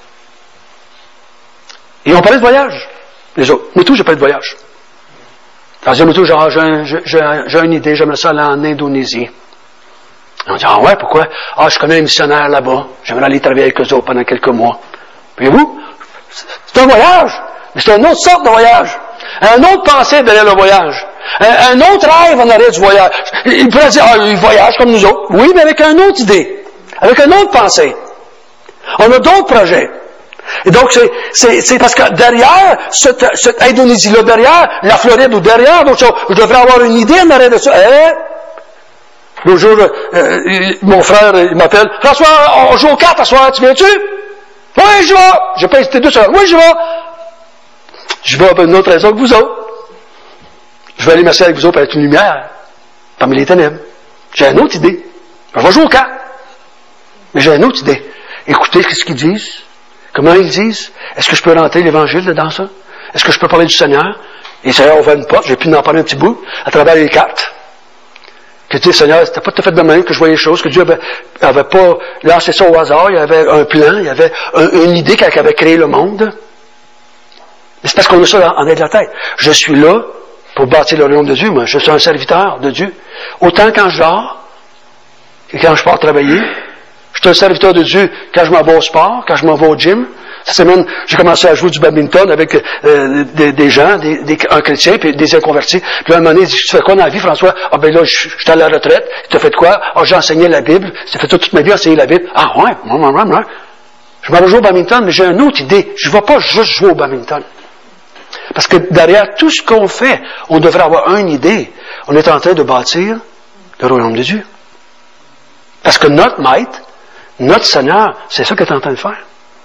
Et on parlait de voyage, les autres. Moi, tout, j'ai pas de voyage. Alors, moi, tout, genre, j'ai, j'ai, j'ai une idée, j'aimerais ça aller en Indonésie. On dit, ah ouais, pourquoi? Ah, je connais un missionnaire là-bas. J'aimerais aller travailler avec eux autres pendant quelques mois. Voyez-vous? C'est un voyage. Mais c'est une autre sorte de voyage. Un autre pensée derrière le voyage. Un, un autre rêve en arrière du voyage. Il pourrait dire, ah, il voyage comme nous autres. Oui, mais avec une autre idée. Avec une autre pensée. On a d'autres projets. Et donc, c'est, c'est, c'est parce que derrière cette, cette Indonésie-là, derrière la Floride ou derrière d'autres choses, je devrais avoir une idée en arrière de ça. Eh, l'autre jour, euh, mon frère, il m'appelle, François, on joue aux cartes à soir, tu viens-tu? Oui, je vais. J'ai pas hésité deux secondes. Oui, je vais. Je vais pour une autre raison que vous autres. Je vais aller merci avec vous autres pour être une lumière parmi les ténèbres. J'ai une autre idée. On va jouer aux cartes. Mais j'ai une autre idée. Écoutez ce qu'ils disent. Comment ils disent? Est-ce que je peux rentrer l'Évangile dans ça? Est-ce que je peux parler du Seigneur? Et le Seigneur ouvre une porte, j'ai pu en parler un petit bout, à travers les cartes. Que tu sais, Seigneur, c'était pas tout à fait de même que je voyais les choses, que Dieu avait, avait pas lancé ça au hasard, il y avait un plan, il y avait un, une idée quand il avait créé le monde. Mais c'est parce qu'on a ça en, en de la tête. Je suis là pour bâtir le royaume de Dieu, moi. Je suis un serviteur de Dieu. Autant quand je dors, que quand je pars travailler. Je suis un serviteur de Dieu quand je m'en vais au sport, quand je m'en vais au gym. Cette semaine, j'ai commencé à jouer du badminton avec euh, des, des gens, des, des, un chrétien, puis des inconvertis. Puis là, un moment donné, il dit, tu fais quoi dans la vie, François? Ah ben là, je suis à la retraite. Tu as fait quoi? Ah, j'ai enseigné la Bible. Ça fait toute ma vie enseigner la Bible. Ah ouais, ouais, ouais, ouais. Je m'en vais jouer au badminton, mais j'ai une autre idée. Je ne vais pas juste jouer au badminton. Parce que derrière tout ce qu'on fait, on devrait avoir une idée. On est en train de bâtir le royaume de Dieu. Parce que notre maître, notre Seigneur, c'est ça qu'il est en train de faire.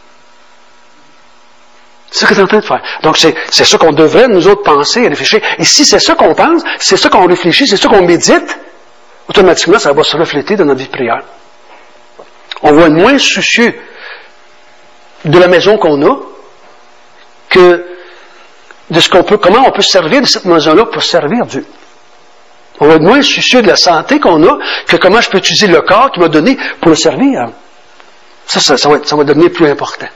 C'est ça qu'il est en train de faire. Donc, c'est, c'est ça qu'on devrait, nous autres, penser et réfléchir. Et si c'est ça qu'on pense, c'est ça qu'on réfléchit, c'est ça qu'on médite, automatiquement, ça va se refléter dans notre vie de prière. On va être moins soucieux de la maison qu'on a que de ce qu'on peut, comment on peut servir de cette maison-là pour servir Dieu. On va être moins soucieux de la santé qu'on a que comment je peux utiliser le corps qu'il m'a donné pour le servir. Ça, ça, ça, va, ça va devenir plus important.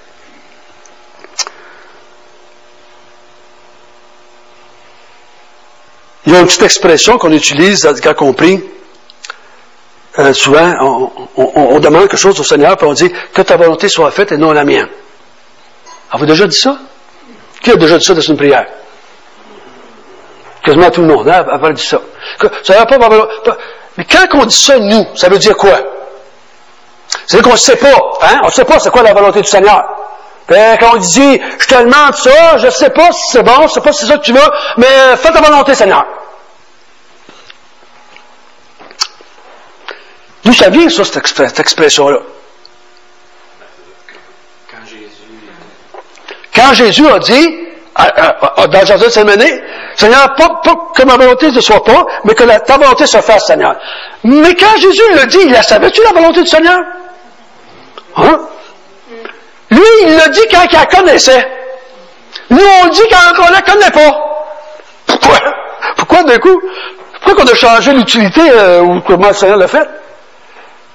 Il y a une petite expression qu'on utilise quand on prie. Euh, souvent, on, on, on demande quelque chose au Seigneur, puis on dit « Que ta volonté soit faite et non la mienne ». Avez-vous déjà dit ça? Qui a déjà dit ça dans une prière? Quasiment tout le monde a, a dit ça. Que, ça va pas, pas, pas, mais quand on dit ça, nous, ça veut dire quoi? C'est-à-dire qu'on ne sait pas. Hein? On ne sait pas c'est quoi la volonté du Seigneur. Fait, quand on dit, je te demande ça, je ne sais pas si c'est bon, je ne sais pas si c'est ça que tu veux, mais fais ta volonté, Seigneur. D'où ça vient, ça, cette, cette expression-là? Quand Jésus... Quand Jésus a dit, à, à, à, dans le jardin de Gethsémani, Seigneur, pas, pas que ma volonté ne soit pas, mais que la, ta volonté se fasse, Seigneur. Mais quand Jésus le dit, il la savait-tu, la volonté du Seigneur? Hein? Lui, il l'a dit quand il la connaissait. Nous, on le dit quand on ne la connaît pas. Pourquoi? Pourquoi d'un coup? Pourquoi qu'on a changé l'utilité euh, ou comment le Seigneur l'a fait?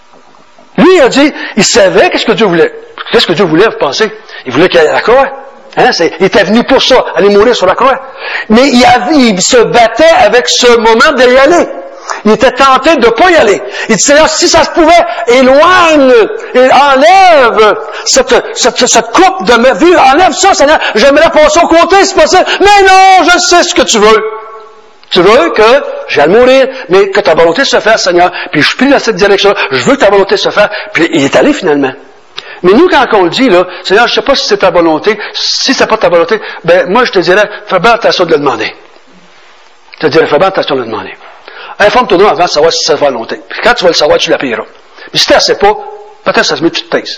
Lui, il a dit, il savait qu'est-ce que Dieu voulait. Qu'est-ce que Dieu voulait, vous pensez? Il voulait qu'il y ait la quoi? Hein, c'est, il était venu pour ça, aller mourir sur la croix. Mais il, avait, il se battait avec ce moment d'y aller. Il était tenté de ne pas y aller. Il dit, Seigneur, si ça se pouvait, éloigne, et enlève cette, cette, cette coupe de ma vie, enlève ça, Seigneur. J'aimerais passer au côté, si possible. Mais non, je sais ce que tu veux. Tu veux que j'aille mourir, mais que ta volonté se fasse, Seigneur. Puis je prie dans cette direction. Je veux que ta volonté se fasse. Puis il est allé finalement. Mais nous, quand on le dit, là, Seigneur, je ne sais pas si c'est ta volonté. Si c'est pas ta volonté, ben moi, je te dirais, fais bien attention de le demander. Je te dirais, fais bien attention de le demander. Informe-toi avant de savoir si c'est ta volonté. Puis quand tu vas le savoir, tu l'appuieras. Mais si tu ne sais pas, peut-être ça se met, tu te taises.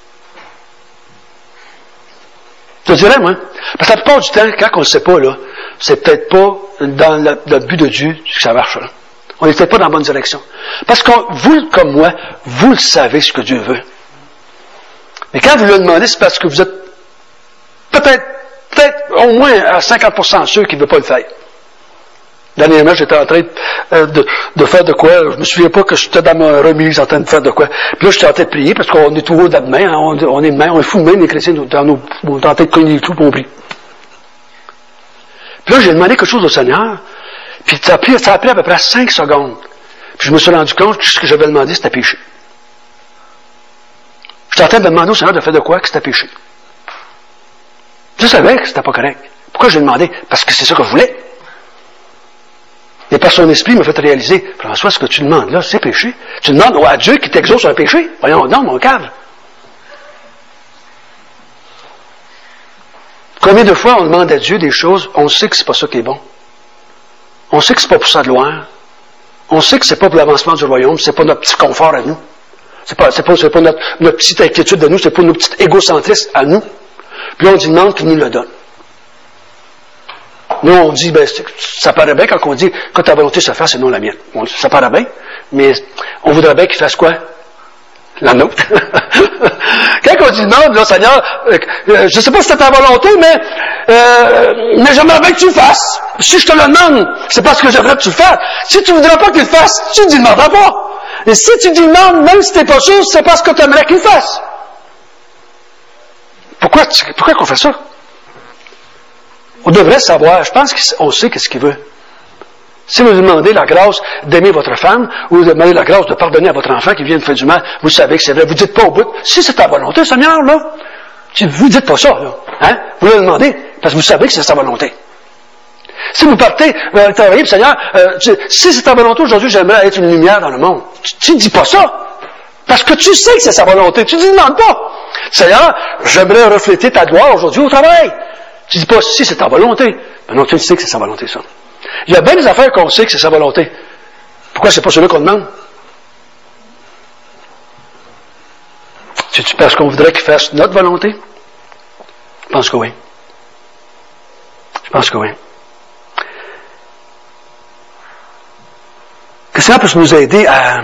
Je te dirais, moi. Parce que la plupart du temps, quand on ne le sait pas, là, c'est peut-être pas dans le, le but de Dieu que ça marche, là. On n'est peut-être pas dans la bonne direction. Parce que vous, comme moi, vous le savez ce que Dieu veut. Mais quand vous le demandez, c'est parce que vous êtes peut-être, peut-être au moins à cinquante pour cent sûr qu'il ne veut pas le faire. Dernièrement, j'étais en train de, de, de faire de quoi. Je me souviens pas que j'étais dans ma remise en train de faire de quoi. Puis là, j'étais en train de prier parce qu'on est tout haut de main, hein, on, on est de main, on est fou de main, les chrétiens, dans nos, on est en train de cogner les trous, puis on prie. Puis là, j'ai demandé quelque chose au Seigneur, puis ça a pris, ça a pris à peu près cinq secondes. Puis je me suis rendu compte que ce que j'avais demandé, c'était péché. J'étais en train de demander au Seigneur de faire de quoi que c'était péché. Je savais que c'était pas correct. Pourquoi j'ai demandé? Parce que c'est ça que je voulais. Et par son esprit, il m'a fait réaliser, François, ce que tu demandes là, c'est péché. Tu demandes à Dieu qui t'exauce un péché. Voyons, non, mon cave. Combien de fois on demande à Dieu des choses, on sait que c'est pas ça qui est bon. On sait que c'est pas pour sa gloire. On sait que c'est pas pour l'avancement du royaume, c'est pas notre petit confort à nous. C'est pas, c'est pas, c'est pas notre, notre petite inquiétude de nous, c'est pas notre petit égocentrisme à nous. Puis là, on dit demande qu'il nous le donne. Nous, on dit, ben, ça paraît bien quand on dit que ta volonté se fasse et non la mienne. On, ça paraît bien, mais on voudrait bien qu'il fasse quoi? La nôtre. Quand on dit non, là, Seigneur, euh, je ne sais pas si c'est ta volonté, mais, euh, mais j'aimerais bien que tu le fasses. Si je te le demande, c'est parce que j'aimerais que tu le fasses. Si tu ne voudrais pas qu'il le fasse, tu ne demanderas pas. Et si tu dis non, même si tu n'es pas sûr, c'est parce que tu aimerais qu'il le fasse. Pourquoi, pourquoi qu'on fait ça? On devrait savoir, je pense qu'on sait qu'est-ce qu'il veut. Si vous demandez la grâce d'aimer votre femme, ou vous demandez la grâce de pardonner à votre enfant qui vient de faire du mal, vous savez que c'est vrai. Vous ne dites pas au bout, si c'est ta volonté, Seigneur, là, vous ne dites pas ça, là. Hein? Vous le demandez, parce que vous savez que c'est sa volonté. Si vous partez, vous allez travailler, Seigneur, euh, tu, si c'est ta volonté aujourd'hui, j'aimerais être une lumière dans le monde. Tu ne dis pas ça. Parce que tu sais que c'est sa volonté. Tu ne demandes pas. Seigneur, j'aimerais refléter ta gloire aujourd'hui au travail. Tu ne dis pas, si c'est ta volonté. Mais non, tu sais que c'est sa volonté, ça. Il y a bien des affaires qu'on sait que c'est sa volonté. Pourquoi c'est pas celui qu'on demande? C'est-tu parce qu'on voudrait qu'il fasse notre volonté? Je pense que oui. Je pense que oui. Que ça puisse nous aider à,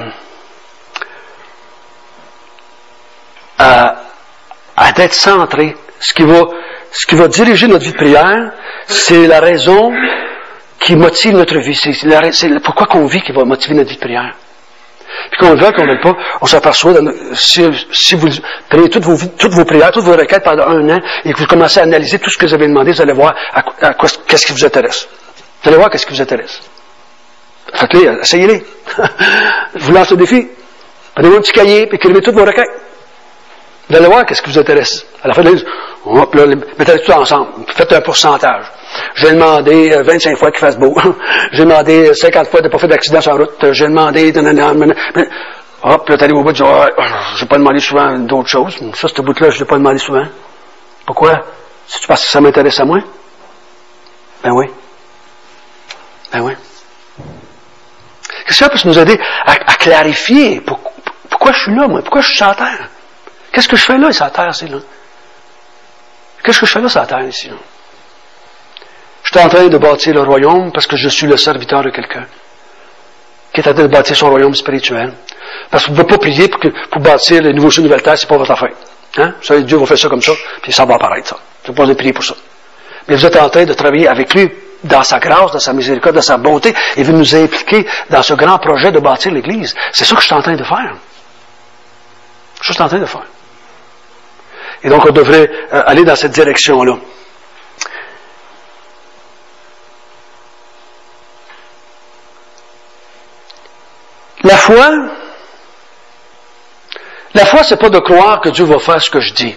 à, à être centrés. Ce qui va, ce qui va diriger notre vie de prière, c'est la raison qui motive notre vie. C'est, la, c'est pourquoi qu'on vit qui va motiver notre vie de prière. Puis qu'on le veuille, qu'on ne le veuille pas, on s'aperçoit, dans, si, si vous prenez toutes vos, toutes vos prières, toutes vos requêtes pendant un an, et que vous commencez à analyser tout ce que vous avez demandé, vous allez voir à, à quoi, qu'est-ce qui vous intéresse. Vous allez voir qu'est-ce qui vous intéresse. Faites-les, essayez-les. Je vous lance au défi. Prenez-vous un petit cahier, puis écrivez toutes vos requêtes. Vous allez voir qu'est-ce qui vous intéresse. À la fin de l'année, oh, mettez tout ensemble. Faites un pourcentage. J'ai demandé vingt-cinq fois qu'il fasse beau. J'ai demandé cinquante fois de ne pas faire d'accident sur la route. J'ai demandé... Hop, là, t'allez au bout de dire, oh, je n'ai pas demandé souvent d'autres choses. Ça, ce bout-là, je ne l'ai pas demandé souvent. Pourquoi? C'est parce que ça m'intéresse à moi? Ben oui. Ben oui. Qu'est-ce que ça peut nous aider à, à clarifier pour, pourquoi je suis là, moi? Pourquoi je suis sur la terre? Qu'est-ce que je fais là, sur la terre, ici, là? Qu'est-ce que je fais là, sur la terre, ici, là? Je suis en train de bâtir le royaume parce que je suis le serviteur de quelqu'un qui est en train de bâtir son royaume spirituel. Parce que vous ne pouvez pas prier pour, que, pour bâtir les nouveaux cieux, nouvelles terres, c'est pas votre affaire. Hein? Vous savez, Dieu va faire ça comme ça, puis ça va apparaître, ça. Vous n'avez pas besoin de prier pour ça. Mais vous êtes en train de travailler avec lui dans sa grâce, dans sa miséricorde, dans sa bonté, et vous nous impliquer dans ce grand projet de bâtir l'Église. C'est ça que je suis en train de faire. C'est ça que je suis en train de faire. Et donc, on devrait euh, aller dans cette direction-là. La foi, la foi, c'est pas de croire que Dieu va faire ce que je dis.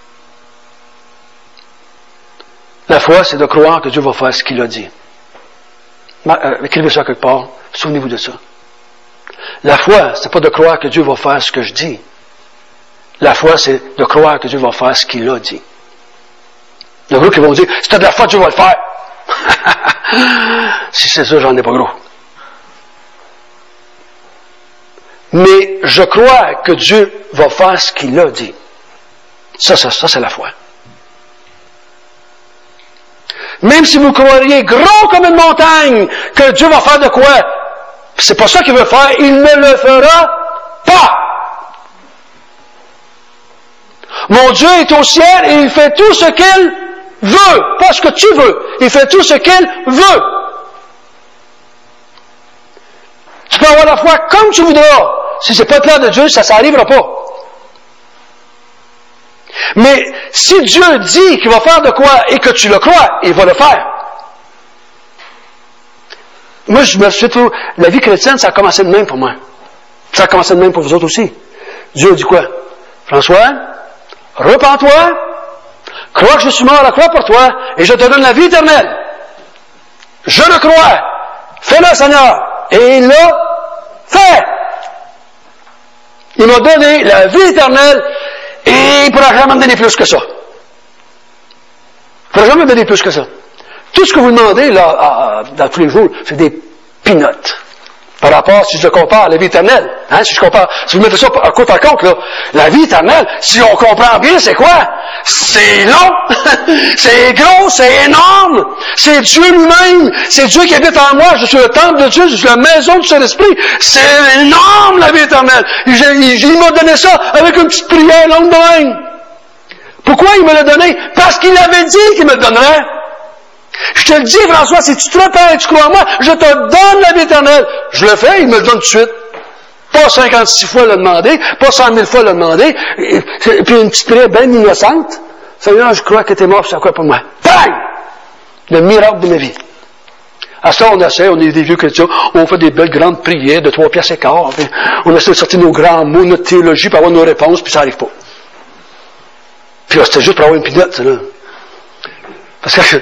La foi, c'est de croire que Dieu va faire ce qu'il a dit. Euh, écrivez ça quelque part. Souvenez-vous de ça. La foi, c'est pas de croire que Dieu va faire ce que je dis. La foi, c'est de croire que Dieu va faire ce qu'il a dit. Il y a gros qui vont dire, si tu as de la foi, Dieu va le faire. Si c'est ça, j'en ai pas gros. Mais je crois que Dieu va faire ce qu'il a dit. Ça, ça, ça, c'est la foi. Même si vous croiriez gros comme une montagne que Dieu va faire de quoi, c'est pas ça qu'il veut faire, il ne le fera pas. Mon Dieu est au ciel et il fait tout ce qu'il veut, pas ce que tu veux. Il fait tout ce qu'il veut. Tu peux avoir la foi comme tu voudras. Si c'est pas le plan de Dieu, ça, ça n'arrivera pas. Mais si Dieu dit qu'il va faire de quoi et que tu le crois, il va le faire. Moi, je me suis dit, la vie chrétienne, ça a commencé de même pour moi. Ça a commencé de même pour vous autres aussi. Dieu dit quoi? François, repens-toi, crois que je suis mort à la croix pour toi, et je te donne la vie éternelle. Je le crois. Fais-le, Seigneur. Et il l'a fait. Il m'a donné la vie éternelle, et il ne pourra jamais me donner plus que ça. Il ne pourra jamais me donner plus que ça. Tout ce que vous demandez, là, à, à, dans tous les jours, c'est des peanuts. Par rapport, si je le compare à la vie éternelle. Hein, si je compare, si vous mettez ça à côte à côte, là, la vie éternelle, si on comprend bien, c'est quoi? C'est long, c'est gros, c'est énorme, c'est Dieu lui-même, c'est Dieu qui habite en moi, je suis le temple de Dieu, je suis la maison du Saint-Esprit, c'est énorme la vie éternelle. Il, il, il m'a donné ça avec une petite prière longue de même. Pourquoi il me l'a donné? Parce qu'il avait dit qu'il me le donnerait. Je te le dis, François, si tu te repens et tu crois en moi, je te donne la vie éternelle. Je le fais, il me le donne tout de suite. Pas cinquante-six fois le demander, pas cent mille fois le demander, et, et puis une petite prière bien innocente. Seigneur, je crois que tu es mort, c'est quoi pour moi? Bang! Le miracle de ma vie. À ça, on essaie, on est des vieux chrétiens, on fait des belles grandes prières de trois pièces et quart, on essaie de sortir nos grands mots, notre théologie, pour avoir nos réponses, puis ça n'arrive pas. Puis là, c'était juste pour avoir une pinotte, ça, là. Parce que,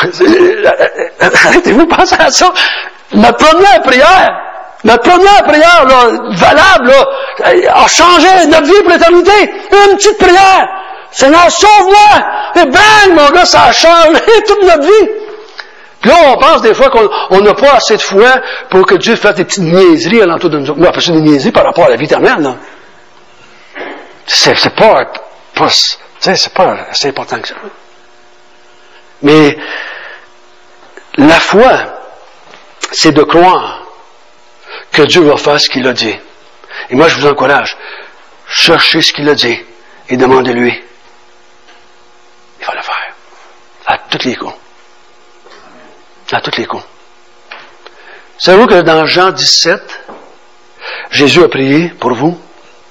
arrêtez-vous de penser à ça. Notre première prière, notre première prière, là, valable, là, a changé notre vie pour l'éternité. Une petite prière. Seigneur, sauve-moi! Et bang, mon gars, ça a changé toute notre vie. Puis là, on pense des fois qu'on n'a pas assez de foi pour que Dieu fasse des petites niaiseries à l'entour de nous. Non, parce que des niaiseries par rapport à la vie éternelle, là. C'est, c'est pas, pas, tu sais, c'est pas assez important que ça. Mais la foi, c'est de croire que Dieu va faire ce qu'il a dit. Et moi, je vous encourage, cherchez ce qu'il a dit et demandez-lui. Il va le faire. À tous les coups. À tous les coups. Savez-vous que dans Jean dix-sept, Jésus a prié pour vous?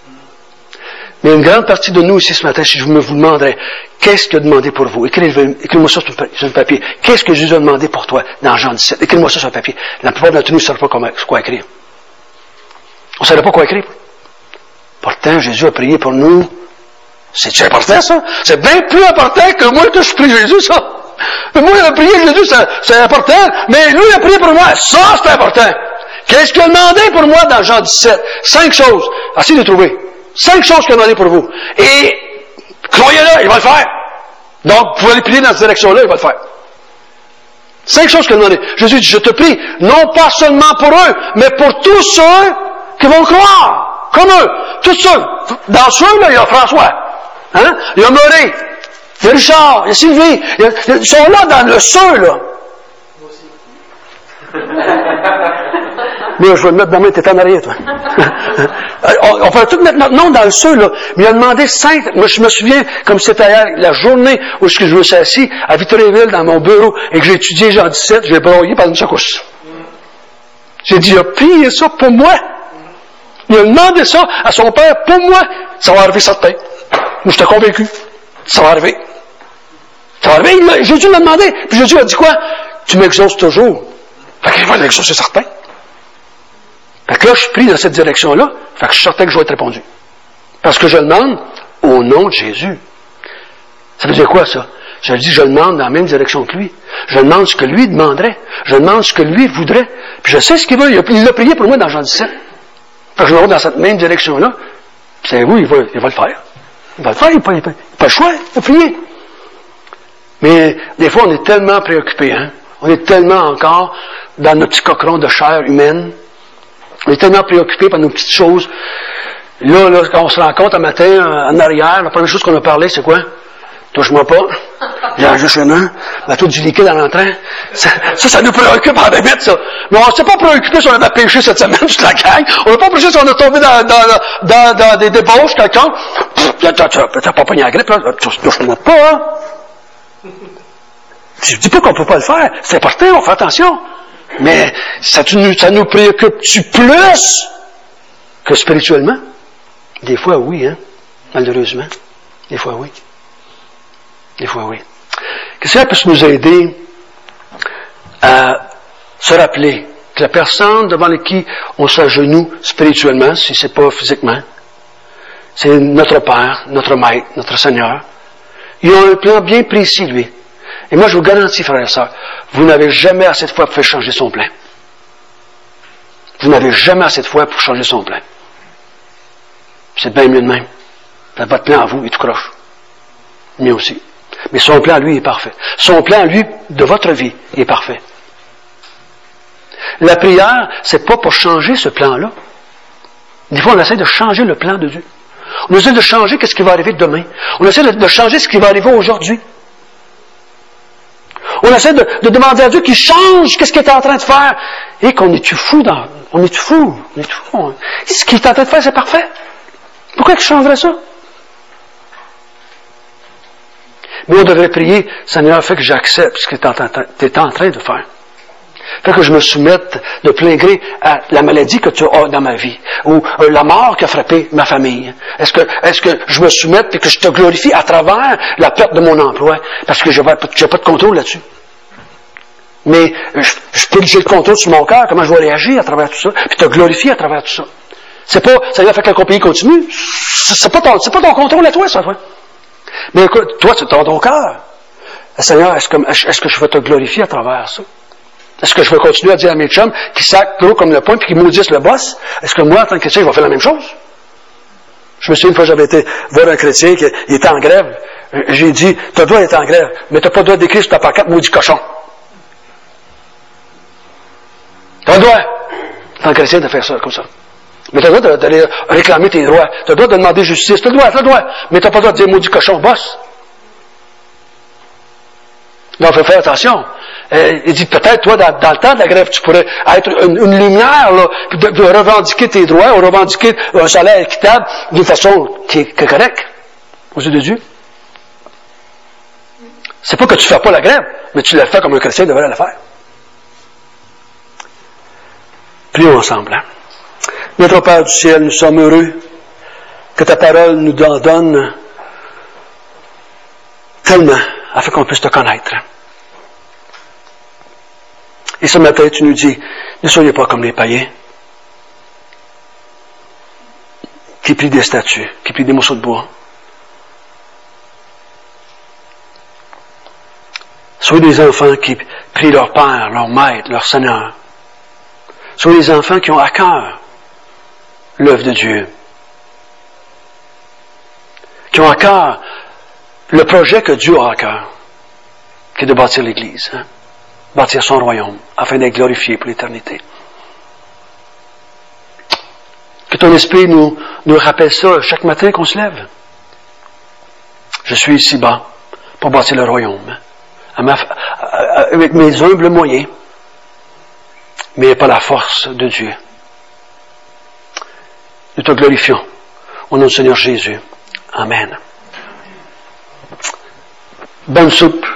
Mais une grande partie de nous ici ce matin, si je me vous demanderais, qu'est-ce qu'il a demandé pour vous? Écrivez, écrivez-moi ça sur le papier. Qu'est-ce que Jésus a demandé pour toi dans Jean dix-sept? Écrivez-moi ça sur le papier. La plupart d'entre nous ne savent pas quoi écrire. On ne savait pas quoi écrire. Pourtant, Jésus a prié pour nous. C'est-tu important, ça? C'est bien plus important que moi que je prie Jésus, ça. Moi, il a prié Jésus, c'est, c'est important, mais lui, il a prié pour moi. Ça, c'est important. Qu'est-ce qu'il a demandé pour moi dans Jean dix-sept? Cinq choses. Essayez de trouver. Cinq choses qu'il a demandé pour vous. Et, croyez-le, il va le faire. Donc, vous pouvez aller prier dans cette direction-là, il va le faire. Cinq choses qu'il a demandé. Jésus dit, je te prie, non pas seulement pour eux, mais pour tous ceux qui vont croire, comme eux. Tous ceux. Dans ceux-là, il y a François. Hein? Il y a Maurice. Il y a Richard. Il y a Sylvie. Il y a, ils sont là dans le ceux, là. Moi aussi. Moi, je vais le mettre dans ma tête en arrière, toi. on, on va tout mettre notre nom dans le ceux, là. Mais il a demandé cinq. Moi, je me souviens, comme c'était hier, la journée où je me suis assis à Victoriaville dans mon bureau et que j'ai étudié Jean dix-sept, je vais broyer par une secousse. J'ai dit, il a prié ça pour moi. Il a demandé ça à son père pour moi. Ça va arriver certain. Moi, j'étais convaincu. Ça va arriver. Ça va arriver. Il Jésus l'a demandé. Puis Jésus a dit quoi? Tu m'exauces toujours. Fait qu'il va l'exaucer, c'est certain. Fait que là, je suis pris dans cette direction-là. Fait que je suis certain que je vais être répondu. Parce que je demande au nom de Jésus. Ça veut dire quoi, ça? Je dis, je demande dans la même direction que lui. Je demande ce que lui demanderait. Je demande ce que lui voudrait. Puis je sais ce qu'il veut. Il l'a prié pour moi dans Jean dix-sept. Fait que je me rends dans cette même direction-là. Puis savez-vous, il va, il va le faire. Il va le faire, il n'a pas, pas, pas le choix. Il va prier. Mais des fois, on est tellement préoccupés, hein. On est tellement encore dans nos petits coquerons de chair humaine. On est tellement préoccupés par nos petites choses. Là, là, quand on se rencontre un matin, en arrière, la première chose qu'on a parlé, c'est quoi? Touche-moi pas. Il y a juste une main. La toute du liquide à l'entrain. Ça, ça, ça nous préoccupe en limite, ça. Mais on ne s'est pas préoccupé si on avait péché cette semaine, toute la gang. On n'a pas péché si on a tombé dans, dans, dans, dans des débauches, quelqu'un. T'as pas pogné la grippe, là. Touche-moi pas, hein. Je dis pas qu'on peut pas le faire. C'est important, on fait attention. Mais ça, ça nous préoccupe-tu plus que spirituellement? Des fois, oui, hein. Malheureusement. Des fois, oui. Des fois, oui. Qu'est-ce que ça peut nous aider à se rappeler que la personne devant qui on s'agenouille spirituellement, si c'est pas physiquement, c'est notre Père, notre Maître, notre Seigneur. Il a un plan bien précis, lui. Et moi, je vous garantis, frères et sœurs, vous n'avez jamais assez de foi pour faire changer son plan. Vous n'avez jamais assez de foi pour changer son plan. C'est bien mieux de même. Votre plan à vous est tout croche. Mieux aussi. Mais son plan, lui, est parfait. Son plan, lui, de votre vie, est parfait. La prière, c'est pas pour changer ce plan-là. Des fois, on essaie de changer le plan de Dieu. On essaie de changer ce qui va arriver demain. On essaie de, de changer ce qui va arriver aujourd'hui. On essaie de, de demander à Dieu qu'il change qu'est-ce qu'il est en train de faire. Et qu'on est-tu fou dans, on est-tu fou? On est-tu fou? Ce qu'il est en train de faire, c'est parfait. Pourquoi il changerait ça? Mais on devrait prier, Seigneur, fais que j'accepte ce que tu es en train de faire. Fais que je me soumette de plein gré à la maladie que tu as dans ma vie, ou euh, la mort qui a frappé ma famille. Est-ce que, est-ce que je me soumette et que je te glorifie à travers la perte de mon emploi, parce que je n'ai pas de contrôle là-dessus. Mais je, je peux j'ai le contrôle sur mon cœur, comment je vais réagir à travers tout ça, puis te glorifier à travers tout ça. C'est pas, ça va faire que le compagnie continue. C'est pas ton, c'est pas ton contrôle à toi, ça, toi. Mais écoute, toi, c'est dans ton cœur. Seigneur, est-ce que, est-ce que je vais te glorifier à travers ça? Est-ce que je vais continuer à dire à mes chums qui sacent gros comme le poing puis qui maudissent le boss? Est-ce que moi, en tant que chrétien, je vais faire la même chose? Je me souviens une fois, j'avais été voir un chrétien qui il était en grève. J'ai dit, t'as le droit d'être en grève, mais t'as pas le droit d'écrire sur ta pancarte maudit cochon. T'as le droit, en tant que chrétien, de faire ça, comme ça. Mais t'as le droit d'aller réclamer tes droits. T'as le droit de demander justice. T'as le droit, t'as le droit. Mais t'as pas le droit de dire maudit cochon, boss. Là, il faut faire attention. Euh, il dit, peut-être, toi, dans, dans le temps de la grève, tu pourrais être une, une lumière, là, de, de revendiquer tes droits, ou revendiquer un salaire équitable d'une façon qui est, qui est correcte, aux yeux de Dieu. C'est pas que tu fais pas la grève, mais tu la fais comme un chrétien devrait la faire. Prions ensemble, hein. Notre Père du ciel, nous sommes heureux que ta parole nous en donne tellement, afin qu'on puisse te connaître. Et ce matin, tu nous dis, ne soyez pas comme les païens, qui plient des statues, qui plient des morceaux de bois. Soyez des enfants qui prient leur Père, leur Maître, leur Seigneur. Soyez des enfants qui ont à cœur l'œuvre de Dieu, qui ont à cœur le projet que Dieu a à cœur, qui est de bâtir l'Église, hein? Bâtir son royaume, afin d'être glorifié pour l'éternité. Que ton esprit nous, nous rappelle ça chaque matin qu'on se lève. Je suis ici-bas pour bâtir le royaume, à ma, à, avec mes humbles moyens, mais pas la force de Dieu. Nous te glorifions au nom du Seigneur Jésus. Amen. Bonne soupe.